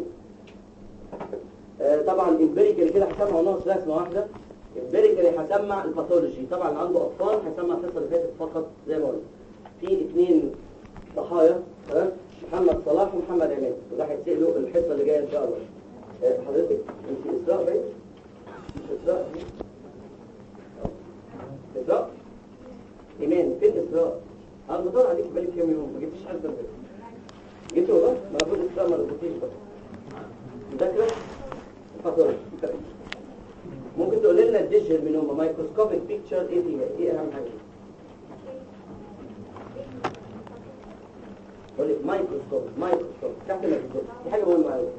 آه طبعا امبيريكال كده هسمع ناقص رسمه واحده. امبيريكال هسمع الباثولوجي، طبعا اللي عنده اطفال هسمع الحصه اللي فاتت فقط زي ما قلت. في اثنين ضحايا تمام، محمد صلاح ومحمد عماد، وده هيتسالوا الحصه اللي جايه ان شاء الله. آه حضرتك انت اسراء باين؟ مش اسراء؟ اسراء؟ ايمان فين اسراء؟ انا بدور عليك بقالي كام يوم ما جبتيش حد من جيت والله ما المفروض اسراء ما رضيتيش بقى. مذاكره؟ فاضل. ممكن تقول لنا الديجيتال منهم مايكروسكوبيك بيكتشر ايه فيها؟ ايه اهم حاجه؟ بقول لك مايكروسكوب مايكروسكوب تحت الميكروسكوب دي حاجه مهمه قوي.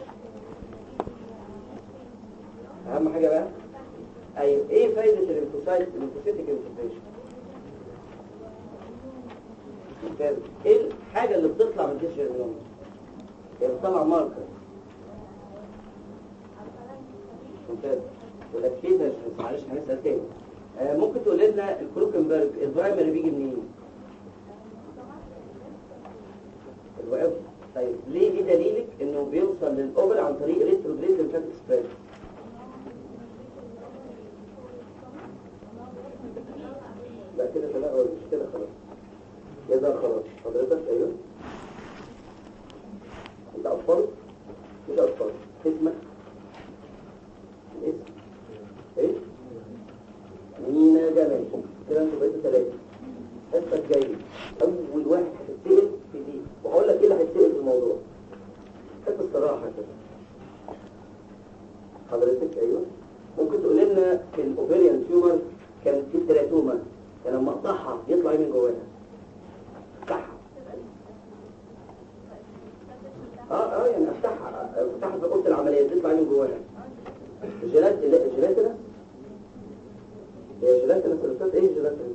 اهم حاجه بقى ايوه ايه فايده الليمفوسايت الليمفوسيتيك انفلتريشن؟ ممتاز. ايه الحاجه اللي بتطلع من الديجيتال منهم؟ هي بتطلع ماركر. ممتاز. ولكن معلش هنسال تاني. آه ممكن تقول لنا الكروكنبرج البرايمري بيجي منين؟ الوقف. طيب ليه ايه دليلك انه بيوصل للاوفر عن طريق ريتروجريد ليمفاتيك سبريد؟ لا كده لا مش كده خلاص. كده خلاص حضرتك ايوه. انت اطفال؟ مش اطفال. اسمك؟ الاسم؟ ايه؟ مينا جمال. كده انتوا بقيتوا ثلاثة. الحصة الجاية أول واحد هتتسأل في دي، وهقول لك إيه اللي هيتسأل في الموضوع. حتى الصراحة كده. حضرتك أيوه. ممكن تقول لنا في الأوفيريان تيومر كان في تيراتوما، كان لما أقطعها يطلع إيه من جواها؟ أفتحها. آه آه يعني أفتحها، أفتحها في أوضة العملية تطلع إيه من جواها؟ الجيلات لا الجيلاتنا هي جيلاتنا سلسلات إيه جيلاتنا؟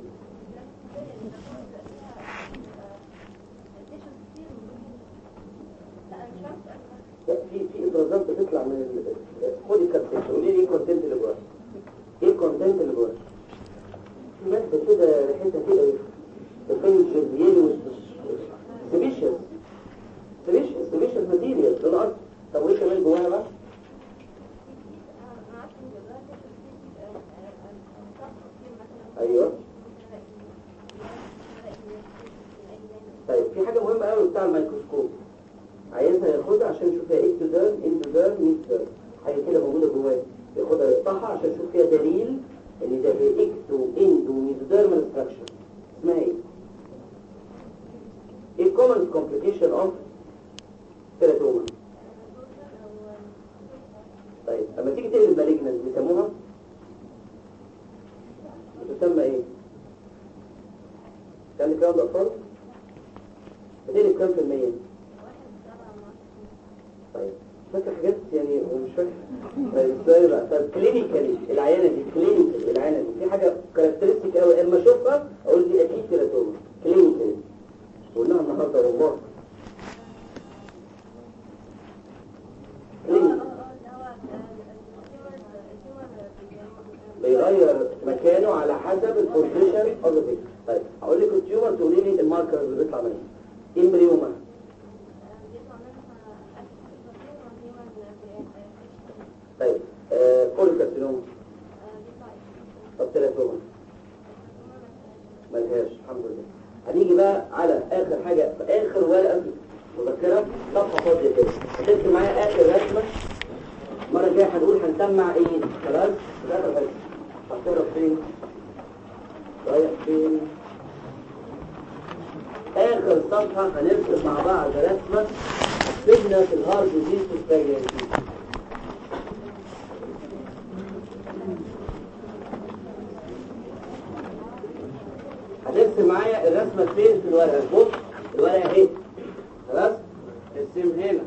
في في افرازات بتطلع من خدي كابتن قولي لي ايه الكونتنت اللي جواه؟ ايه الكونتنت اللي جواه؟ في ماده كده ريحتها كده ايه؟ الفينشر يلو سبيشال سبيشال سبيشال ماتيريال للارض. طب وايه كمان جواها بقى؟ ايوه. طيب في حاجه مهمه قوي بتاع الميكروسكوب عايزها ياخدها عشان يشوف فيها اكتوديرم اندوديرم ميزوديرم، حاجه كده موجوده جواها ياخدها يقطعها عشان يشوف فيها دليل ان ده في اكتو اندو ميزوديرمال ستراكشر. اسمها ايه؟ ايه كومن كومبليكيشن اوف تيراتوما؟ طيب لما تيجي تقلب مالجنانت بيسموها بتسمى ايه؟ كان الكلام ده اطفال؟ بتقلب كام في المية؟ طيب فاكر حاجات يعني مش فاكر. طيب السؤال بقى طيب كلينيكالي العيانه دي كلينيكالي العيانه دي في حاجه كاركترستيك قوي اما اشوفها اقول دي اكيد تيراتوما كلينيكالي. قلناها النهارده والله. بيغير مكانه على حسب البوزيشن اوف ذا فيكتور. طيب هقول لك التيومر تقولي لي الماركر اللي بيطلع منها. امبريوما طيب كوليكارسينوما. طب تيراتوما ملهاش الحمد لله. هنيجي بقى على اخر حاجه في اخر ورقه مذكره صفحه فاضيه كده هتكتب معايا اخر رسمه. المره الجايه هنقول هنسمع ايه خلاص. في اخر حاجه هتقرا فين رايح فين؟ اخر صفحه هنرسم مع بعض رسمه تبنى في الهارد ديزيز والبريجنسي. هترسم معايا الرسمه فين في الورقه؟ بص الورقه اهي خلاص. ارسم هنا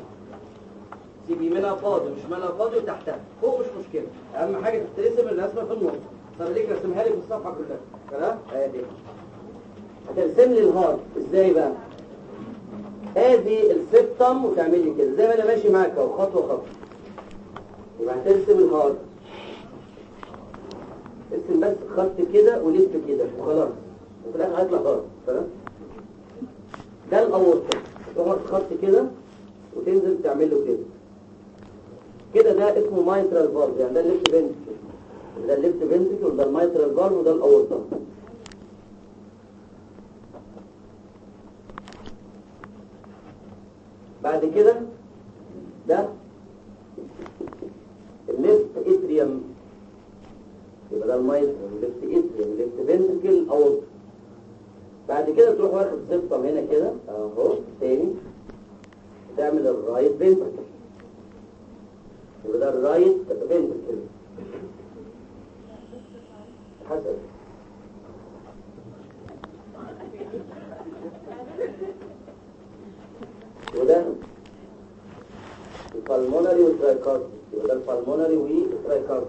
سيب يمينها فاضي وشمالها فاضي وتحتها فوق مش مشكله، اهم حاجه ترسم الرسمه في النص. طب ليك رسمها لي في الصفحه كلها كده؟ ادي هترسم لي الهارت ازاي بقى؟ ادي السبتم وتعمل لي كده زي ما انا ماشي معاك اهو خطوه خطوه. يبقى هترسم الهارت، ارسم بس خط كده ولف كده وخلاص، وفي الاخر هيطلع هارت. تمام؟ ده الاورطه، تاخد خط كده وتنزل تعمل له كده كده. ده اسمه مايترال فالف، يعني ده الليفت فنتريكل، ده الليفت فنتريكل وده المايترال فالف وده الاورطه. بعد كده ده الليفت اتريوم، يبقى ده المايترال الليفت اتريوم الليفت فنتريكل اورطه. بعد كده تروح واخد سبتم هنا كده اهو تاني، تعمل الرايت فنتريكل، يبقى ده الرايت فنتريكل حسب. وده البالمونري والترايكاردي، يبقى ده البالمونري والترايكاردي.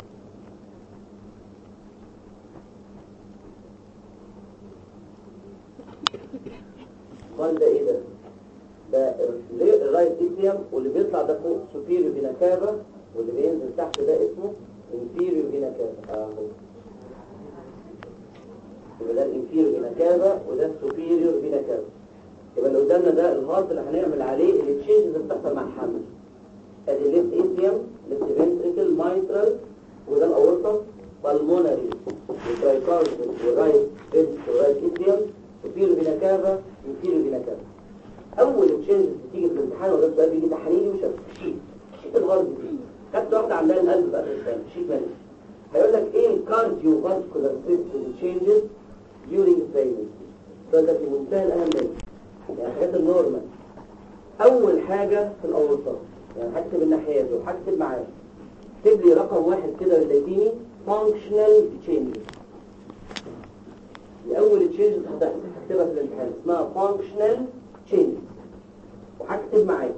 امال ده ايه ده؟ ده الرايت اتريوم، واللي بيطلع ده فوق سوبيريور فينا كافا، واللي بينزل تحت ده اسمه انفيريور فينا كافا اهو. يبقى ده الانفيريور فينا كافا وده السوبيريور فينا كافا. يبقى اللي قدامنا ده الهارت اللي هنعمل عليه التشينجز اللي بتحصل مع الحمل. ادي الليفت اتريوم، ليفت فنتريكل، مايترال، وده الاورطه، بالمونري والترايكاردي والرايت فنتريكل والرايت اتريوم، سوبيريور فينا كافا، انفيريور فينا كافا. اول تشينجز بتيجي في الامتحان وده السؤال بيجي تحليلي وشف شيت شيت الهارت دي خدت واحده عندها القلب بقى في السنه شيت مالي. هيقول لك ايه الكارديو فاسكولار سيستم تشينجز during pregnancy. ده ده في منتهى الاهميه، يعني حاجات النورمال. اول حاجه في الاورطه، يعني هكتب الناحيه دي وهكتب معاه، اكتب لي رقم واحد كده باللاتيني functional changes. الاول تشينجز هكتبها في الامتحان اسمها functional changes وهكتب معاك.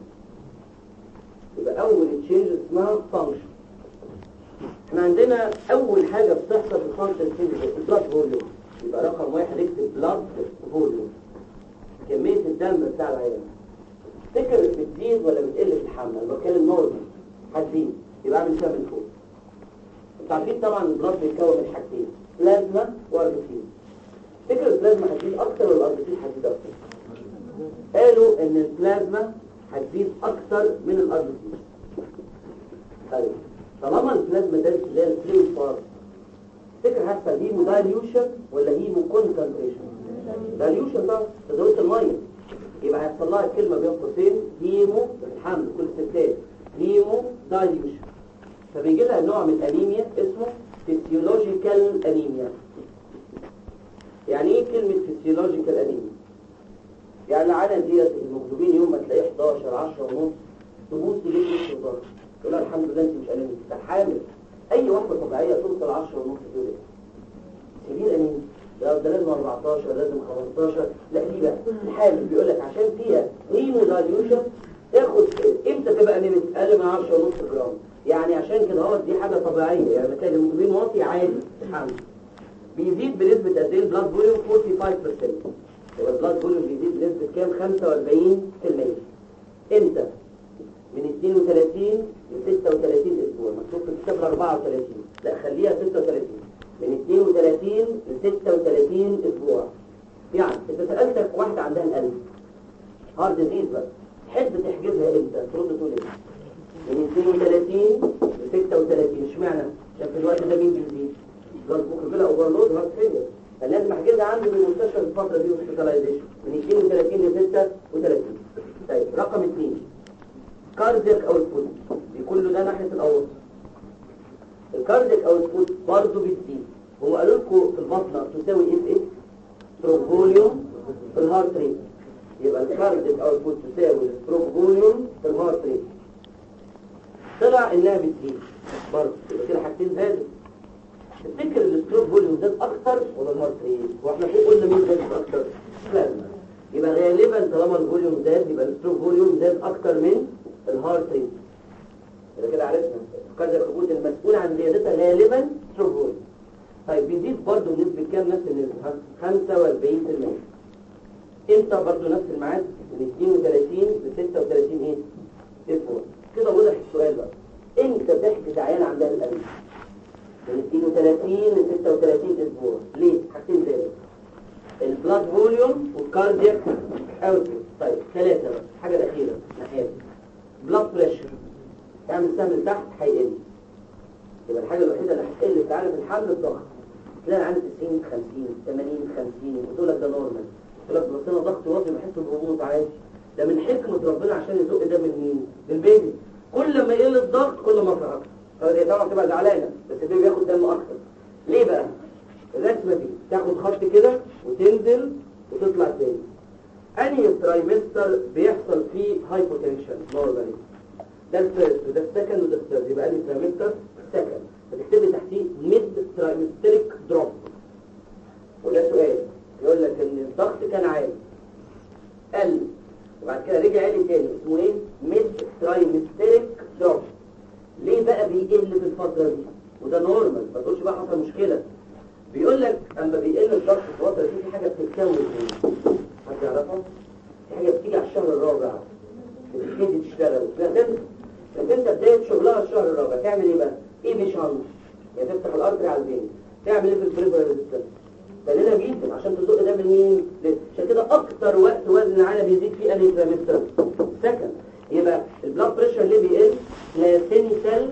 يبقى اول تشينج اسمها function. احنا عندنا اول حاجه بتحصل في الفانكشن تشينج البلاد فوليوم، يبقى رقم واحد اكتب بلاد فوليوم، كميه الدم بتاع العيان. تفتكر بتزيد ولا بتقل في الحمل؟ انا بتكلم نورمال هتزيد، يبقى اعمل كده من فوق. انتوا عارفين طبعا البلاد بيتكون من حاجتين، بلازما واربيسيل. تفتكر البلازما هتزيد اكتر ولا الاربيسيل هتزيد اكتر؟ قالوا ان البلازما هتزيد اكتر من الاربيسيل. طيب طالما البلازما ده اللي هي الفلويد بارت، تفتكر هيحصل هيمو دايليوشن ولا هيمو كونسنتريشن؟ دايليوشن ده تزود الميه، يبقى هيحصل لها كلمه بين قوسين هيمو الحمل كل الستات هيمو دايليوشن. فبيجي لها نوع من الانيميا اسمه فيسيولوجيكال انيميا. يعني ايه كلمه فيسيولوجيكال انيميا؟ يعني العاده ديت المخزوبين يوم ما تلاقيه احداشر عشرة ونص تبوس تجيب نص الضغط تقول لها الحمد لله انت مش انيميا، ده حامل. اي واحده طبيعيه توصل عشرة ونص تقول ايه؟ سبيل انيميا، ده ده لازم اربعتاشر لازم خمستاشر. لا دي بقى الحامل بيقول لك عشان فيها هيمو دايليوشن تاخد امتى تبقى انيميا؟ اقل من عشرة ونص جرام. يعني عشان كده هو دي حاجه طبيعيه، يعني تلاقي المخزوبين واطي عادي حامل. بيزيد بنسبه قد ايه البلاد فوليوم؟ خمسة وأربعين بالمية. يبقى البلاد فوليوم بيزيد بنسبة كام؟ خمسة وأربعين بالمية. امتى؟ من اثنين وثلاثين ل ستة وثلاثين اسبوع. مكتوب في الكتاب أربعة وثلاثين، لا خليها ستة وثلاثين. من اثنين وثلاثين ل ستة وثلاثين اسبوع. يعني انت سألتك واحدة عندها القلب هارد ديزيز بقى، تحب تحجزها امتى؟ ترد تقول ايه؟ من اثنين وثلاثين ل ستة وثلاثين. اشمعنى؟ عشان في الوقت ده مين بيزيد؟ بلاد ممكن بلا اوفرلود هارد فيلير، فلازم احجزها عنده من المستشفى في الفتره دي هوسبيتاليزيشن من اثنين وثلاثين ل ستة وثلاثين. طيب رقم اثنين كاردياك اوتبوت، دي كله ده ناحيه الاورطه. الكاردياك اوتبوت برضه بتزيد. هم قالوا لكم في البطنه تساوي ايه في ايه؟ ستروك فوليوم في الهارت ريت. يبقى الكاردياك اوتبوت تساوي الستروك فوليوم في الهارت ريت. طلع انها بتزيد برضه، يبقى كده حاجتين زادوا. تفتكر الستروك فوليوم زاد اكتر ولا الهارت ريت؟ واحنا فوق قلنا مين زاد اكتر؟ بلازما. يبقى غالبا طالما الفوليوم زاد يبقى الستروك فوليوم زاد اكتر من الهارت ريت. يبقى كده عرفنا الكاردياك اوتبوت المسؤول عن زيادتها غالبا ستروبول. طيب بيزيد برضه بنسبة كام؟ نفس النسبة خمسة وأربعين بالمية. امتى برضه نفس الميعاد؟ من اثنين وثلاثين ل ستة وثلاثين ايه؟ اسبوع. كده واضح السؤال بقى. امتى تحجز عيان عندها القلب؟ من اثنين وثلاثين ل ستة وثلاثين اسبوع. ليه؟ حاجتين تاني. البلاد فوليوم والكاردياك اوتبوت. طيب ثلاثة بقى. الحاجة الأخيرة ناحية بلاد بريشر. تعمل سهم لتحت هيقل. يبقى الحاجة الوحيدة اللي هتقل في عالم الحمل الضغط. تلاقي عندي تسعين خمسين ثمانين خمسين وتقول لك ده نورمال. تقول لك بس انا ضغط واطي بحس بهبوط عادي. ده من حكمة ربنا عشان يزق ده من مين؟ من البيبي. كل ما يقل الضغط كل ما افرح اكتر. هي طبعا تبقى زعلانة بس البيبي بياخد دم اكتر. ليه بقى؟ الرسمة دي تاخد خط كده وتنزل وتطلع تاني. انهي ترايمستر بيحصل فيه هايبوتنشن نورمالي؟ ده الفيرست وده السكند وده الثيرد. يبقى انهي ترايمستر؟ سكند. فتكتب لي تحتيه ميد ترايمستريك دروب. وده سؤال يقول لك ان الضغط كان عالي قل وبعد كده رجع عالي تاني اسمه ايه؟ ميد ترايمستريك دروب. ليه بقى بيقل في الفترة دي؟ وده نورمال ما تقولش بقى حصل مشكلة. بيقول لك اما بيقل الضغط في الفترة دي في حاجة بتتكون فيه. حد يعرفها؟ في حاجة بتيجي على الشهر الرابع بتبتدي تشتغل. لما انت بداية شغلها الشهر الرابع تعمل ايه بقى؟ ايه بيشانس؟ يعني تفتح الارتري على البين. تعمل ايه في البريفر ريزيستنس؟ قليلة جدا عشان تزق ده من مين؟ عشان كده اكتر وقت وزن العالم بيزيد فيه انهي ترايمستر؟ سكند. يبقى البلاد بريشر ليه بيقل؟ كلاسينيكال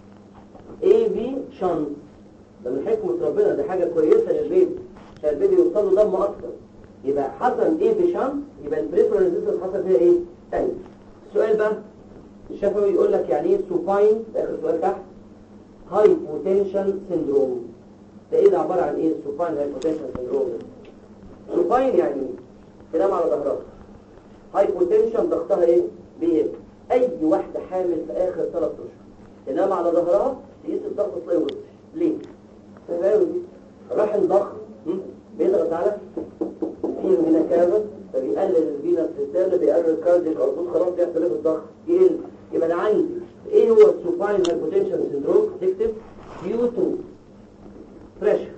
اي في شانس. ده من حكمة ربنا، ده حاجة كويسة للبيبي عشان البيبي يوصل له دم اكتر. يبقى حصل ايه في شانس؟ يبقى البريفر ريزيستنس حصل فيها ايه؟ تاني. السؤال بقى الشفوي يقول لك يعني ايه سوباين؟ ده اخر سؤال تحت. هايبوتنشن سيندروم. ده ايه ده؟ عبارة عن ايه السوباين هايبوتنشن سيندروم؟ سوباين يعني تنام على ظهرها. هايبوتنشن ضغطها ايه؟ بيقل. اي واحدة حامل في اخر ثلاث اشهر تنام على ظهرها تقيس الضغط تلاقيه وطي. ليه؟ فاهم دي؟ الرحم ضخم بيضغط على فيه من كابل فبيقلل الفينس ريتيرن بيقلل الكارديك اوتبوت خلاص بيحصل ايه في الضغط؟ يقل. يبقى انا عندي ايه هو السوباين هايبوتنشن سيندروم؟ تكتب due to pressure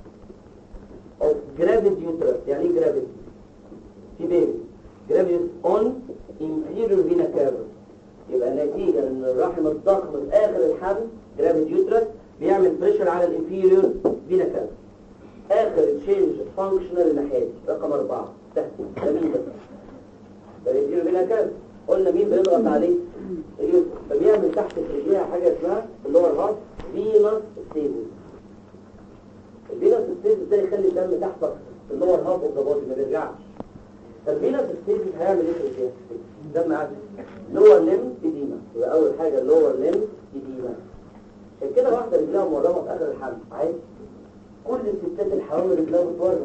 of gravid uterus. يعني ايه gravid؟ في بيبي gravid on inferior vena cava. يبقى نتيجة ان الرحم الضخم في اخر الحمل gravid uterus بيعمل بريشر على الانفيريور فينا كاف. اخر تشينج فانكشنال الناحيه رقم أربعة ده ده مين ده؟ ده الانفيريور فينا كاف. قلنا مين بيضغط عليه؟ اليوتر. فبيعمل تحت في رجليها حاجه اسمها اللي هو الهارت فينس ستيبل. الفينس ستيبل ده يخلي الدم تحت اللي هو الهارت اوف ذا بودي ما بيرجعش. فالفينس ستيبل هيعمل ايه في رجليها؟ الدم عادي لور ليم اديما. يبقى اول حاجه اللور ليم اديما. عشان كده واحدة رجلها مورمة في آخر الحمل عادي. كل الستات الحوامل رجلها بتورم.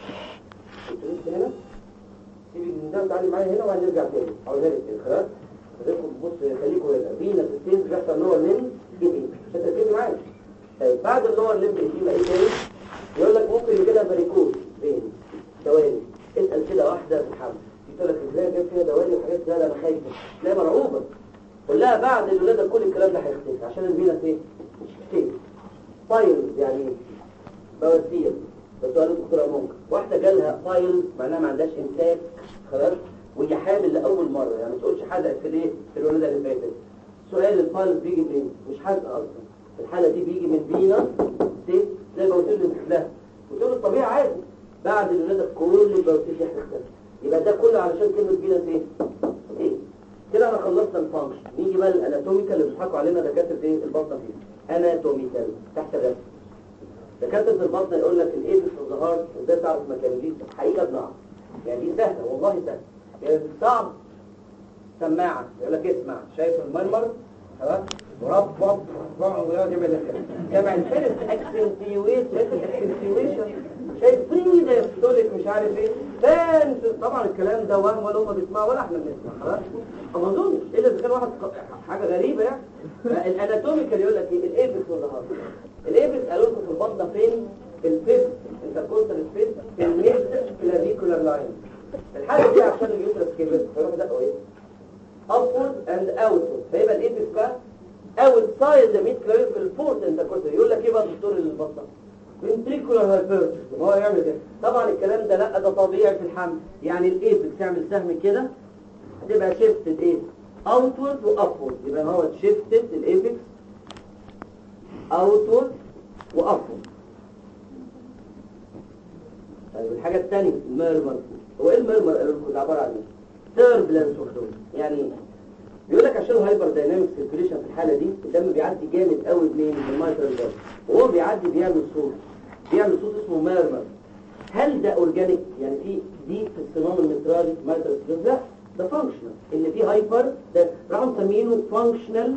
انتوا هنا سيبي من ده وتعالي معايا هنا وهنرجع تاني هقولها لك كده خلاص. خليكم بص خليكم هنا فينا ستين بيحصل لور ليم جديد عشان تركزي معايا. طيب بعد اللور ليم جديد بقى ايه تاني؟ يقول لك ممكن كده فاريكوز فين؟ دوالي. اسأل كده واحدة في الحمل تقول لك رجلها جاب فيها دوالي وحاجات زي انا خايفة تلاقي مرعوبة. قول لها بعد الولادة كل الكلام ده هيختفي عشان الفينس ايه؟ كيف؟ فايلز يعني بواسير. بس قالوا دكتوره ممكن واحده جالها فايلز معناها ما عندهاش امساك خلاص وهي حامل لاول مره يعني ما تقولش حدقت في الايه في الولاده اللي فاتت. سؤال الفايلز بيجي منين؟ مش حدقه اصلا. في الحاله دي بيجي من فينا سيف زي البواسير اللي بتحلها وتقول الطبيعي عادي. بعد الولاده كل البواسير دي هتختفي. يبقى ده كله علشان كلمه فينا ايه؟ ايه؟ كده انا خلصنا الفانكشن. نيجي بقى الاناتوميكال اللي بيضحكوا علينا دكاتره ايه البطنه فيه. اناتوميكال تحت الرسم. دكاتره البطنه يقول لك الايدز في الظهر ازاي تعرف مكانه. دي حقيقه بنعرف يعني دي سهله والله سهله. يعني صعب سماعه يقول لك اسمع شايف المرمر خلاص مربط ويقعد يعمل كده. سامع الفيرست اكسنتيويت اكسنتيويشن شايف فريده يفتولك مش عارف ايه فان. طبعا الكلام ده وهم ولا هم بيسمعوا ولا احنا بنسمع خلاص. ما اظنش الا اذا كان واحد حاجه غريبه يعني. الاناتوميكال يقول لك ايه الايبس والظهر. الايبس قالوا لكم في البطنه فين؟ في الفيس انت كنت الفيس في الميد كلافيكولار لاين. الحاجه دي عشان اليوترس كبر فيروح ده ايه upward and outward فيبقى الايبس بقى outside the mid clavicle fourth intercostal. يقول لك ايه بقى دكتور البطنه؟ ventricular hypertrophy. هو يعمل كده طبعا الكلام ده لا، ده طبيعي في الحمل. يعني الايبكس يعمل سهم كده هتبقى شيفتد ايه outward و upward، يبقى هو شيفتد الايبكس outward و upward. طيب الحاجه الثانيه الميرمر. هو ايه الميرمر؟ قالوا لكم ده عباره عن ايه؟ turbulence of fluid. يعني ايه؟ بيقول لك عشان هايبر دايناميك سيركيوليشن في الحاله دي الدم بيعدي جامد قوي منين؟ من المايترال فالف، وهو بيعدي بيعمل صوت بيعمل صوت اسمه ميرمر. هل ده اورجانيك؟ يعني في دي في الصمام المترالي مايترال فالف؟ لا، ده فانكشنال. اللي فيه هايبر ده راحوا مسمينه فانكشنال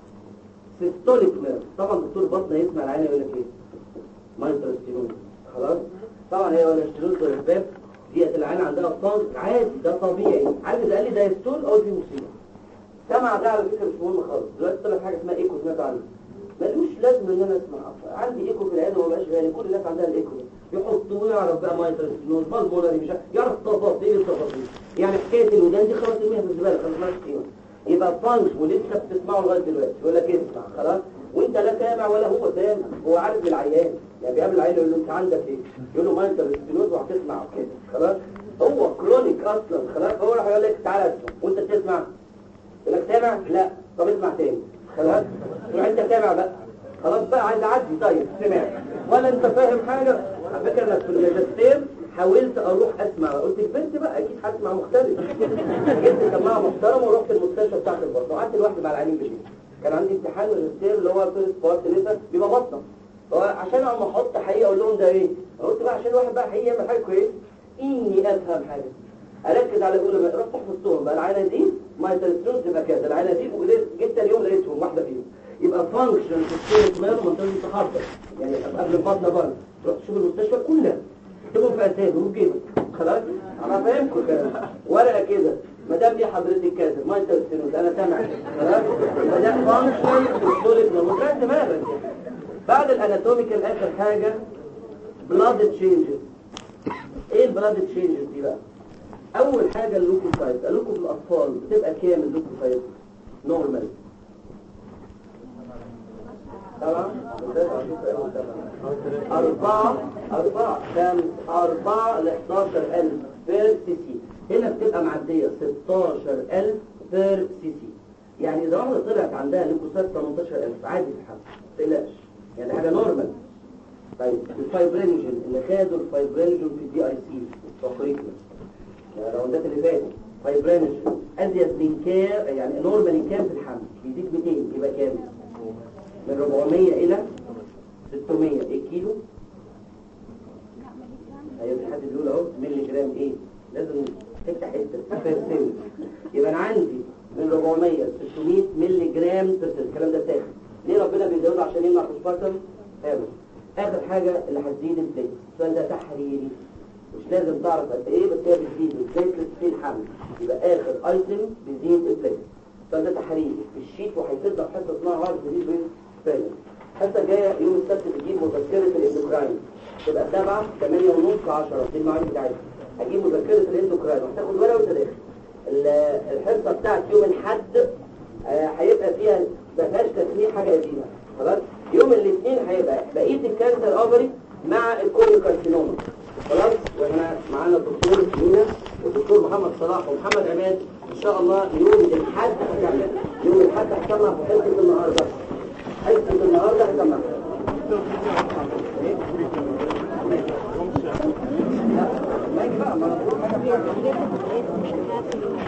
سيستوليك ميرمر. طبعا دكتور بطنه يسمع العين يقول لك ايه؟ مايترال ستينوز. خلاص طبعا هي ولا ستينوز ولا الباب ديت العين عندها فانك عادي، ده طبيعي. عارف اذا قال لي ده يستول او دي مصيبه. سمع ده على فكره مش مهم خالص. دلوقتي طلع حاجه اسمها ايكو، سمعت عنها؟ ملوش لازمه ان انا اسمع. عندي ايكو في العين وما بقاش غالي، كل الناس عندها الايكو يحطوه ويعرف بقى مايترال ستينوز بالمونري مش يعرف تفاصيل التفاصيل. يعني حكايه الودان دي خلاص ارميها في الزباله، خلاص مالهاش قيمه. يبقى فانكس ولسه بتسمعه لغايه دلوقتي يقول لك اسمع خلاص، وانت لا سامع ولا هو سامع. هو عارف العيان، يعني بيقابل العيان يقول له انت عندك ايه؟ يقول له مايترال ستينوز وهتسمع كده خلاص. هو كرونيك اصلا خلاص. هو راح يقول لك تعالى اسمع وانت بتسمع. يقول لك سامع؟ لا. طب اسمع تاني خلاص. تروح انت سامع بقى خلاص بقى عايز اعدي. طيب سمع ولا انت فاهم حاجه؟ على فكره انا في الماجستير حاولت اروح اسمع، قلت البنت بقى اكيد هسمع مختلف. جبت سماعه محترمه ورحت المستشفى بتاعت البطن وقعدت لوحدي مع العيانين بالليل. كان عندي امتحان ماجستير اللي هو فيرست بارت لسه بيبقى بطنه، عشان اما احط حقيقه اقول لهم ده ايه. قلت بقى عشان واحد بقى حقيقي يعمل حاجه كويس اني افهم حاجه اركز على الاولى بقى. رحت حفظتهم بقى العينه دي مايترال ستينوز تبقى كذا، العينه دي جبت اليوم لقيتهم واحده فيهم. يبقى فانكشن في السيرك مير منطقه التحضر، يعني قبل البطنه برضه تروح تشوف المستشفى كلها تكتبهم في اسامي وجيبك خلاص. انا فاهمكم كده ورقه كده ما دام دي حضرتك كاتب مايترال ستينوز انا سامع خلاص. ما ده فانكشن في السيرك مير مش دماغك. بعد الاناتوميكال اخر حاجه بلاد تشينجز. ايه البلاد تشينجز دي بقى؟ اول حاجه اللوكوسايت. اللوكو في الاطفال بتبقى كام اللوكوسايت نورمال؟ طبعا أربعة أربعة كام؟ أربعة ل حداشر ألف بير سي سي. هنا بتبقى معدية ستاشر ألف بير سي سي. يعني إذا واحدة طلعت عندها لوكوسايت تمنتاشر ألف عادي في الحمل ما تقلقش، يعني حاجة نورمال. طيب الفايبرينجين اللي خدوا الفايبرينجين في الدي اي سي تقريبا يعني الراوندات اللي فاتت فايبرينجين ازيد من كام، يعني نورمال كام في الحمل بيزيد ميتين يبقى كام؟ من أربعمية الى ستمية. ايه كيلو؟ ايوه في حد بيقول اهو ملي جرام. ايه لازم تفتح حته بيرسنت. يبقى انا عندي من أربعمية ل ستمية ملي جرام بيرسنت. الكلام ده تاخد ليه ربنا بيزوده؟ عشان يمنع البوستبارتم هامل. اخر حاجه اللي هتزيد البليت. السؤال ده تحريري مش لازم تعرف قد ايه، بس هي بتزيد البليت في الحمل. يبقى اخر ايتم بيزيد البليت. السؤال ده تحريري في الشيت وهيفيدنا في حصه اسمها هارد ديزيز فين. الحصه الجايه يوم السبت بتجيب مذكره الاندوكراين تبقى سبعة ثمانية ونص عشرة دي المواعيد بتاعتها. هجيب مذكره الاندوكراين وهتاخد ورقه وانت داخل. الحصه بتاعت يوم الاحد هيبقى فيها ما فيهاش تسميع حاجه قديمه خلاص. يوم الاثنين هيبقى بقيه الكانسر اوفري مع الكوليوكارسينوما خلاص. واحنا معانا الدكتور مينا والدكتور محمد صلاح ومحمد عماد ان شاء الله. يوم الاحد هكمل يوم الاحد هكمل في حصه النهارده. حصه النهارده هكمل ما يجي بقى ما نقول حاجه فيها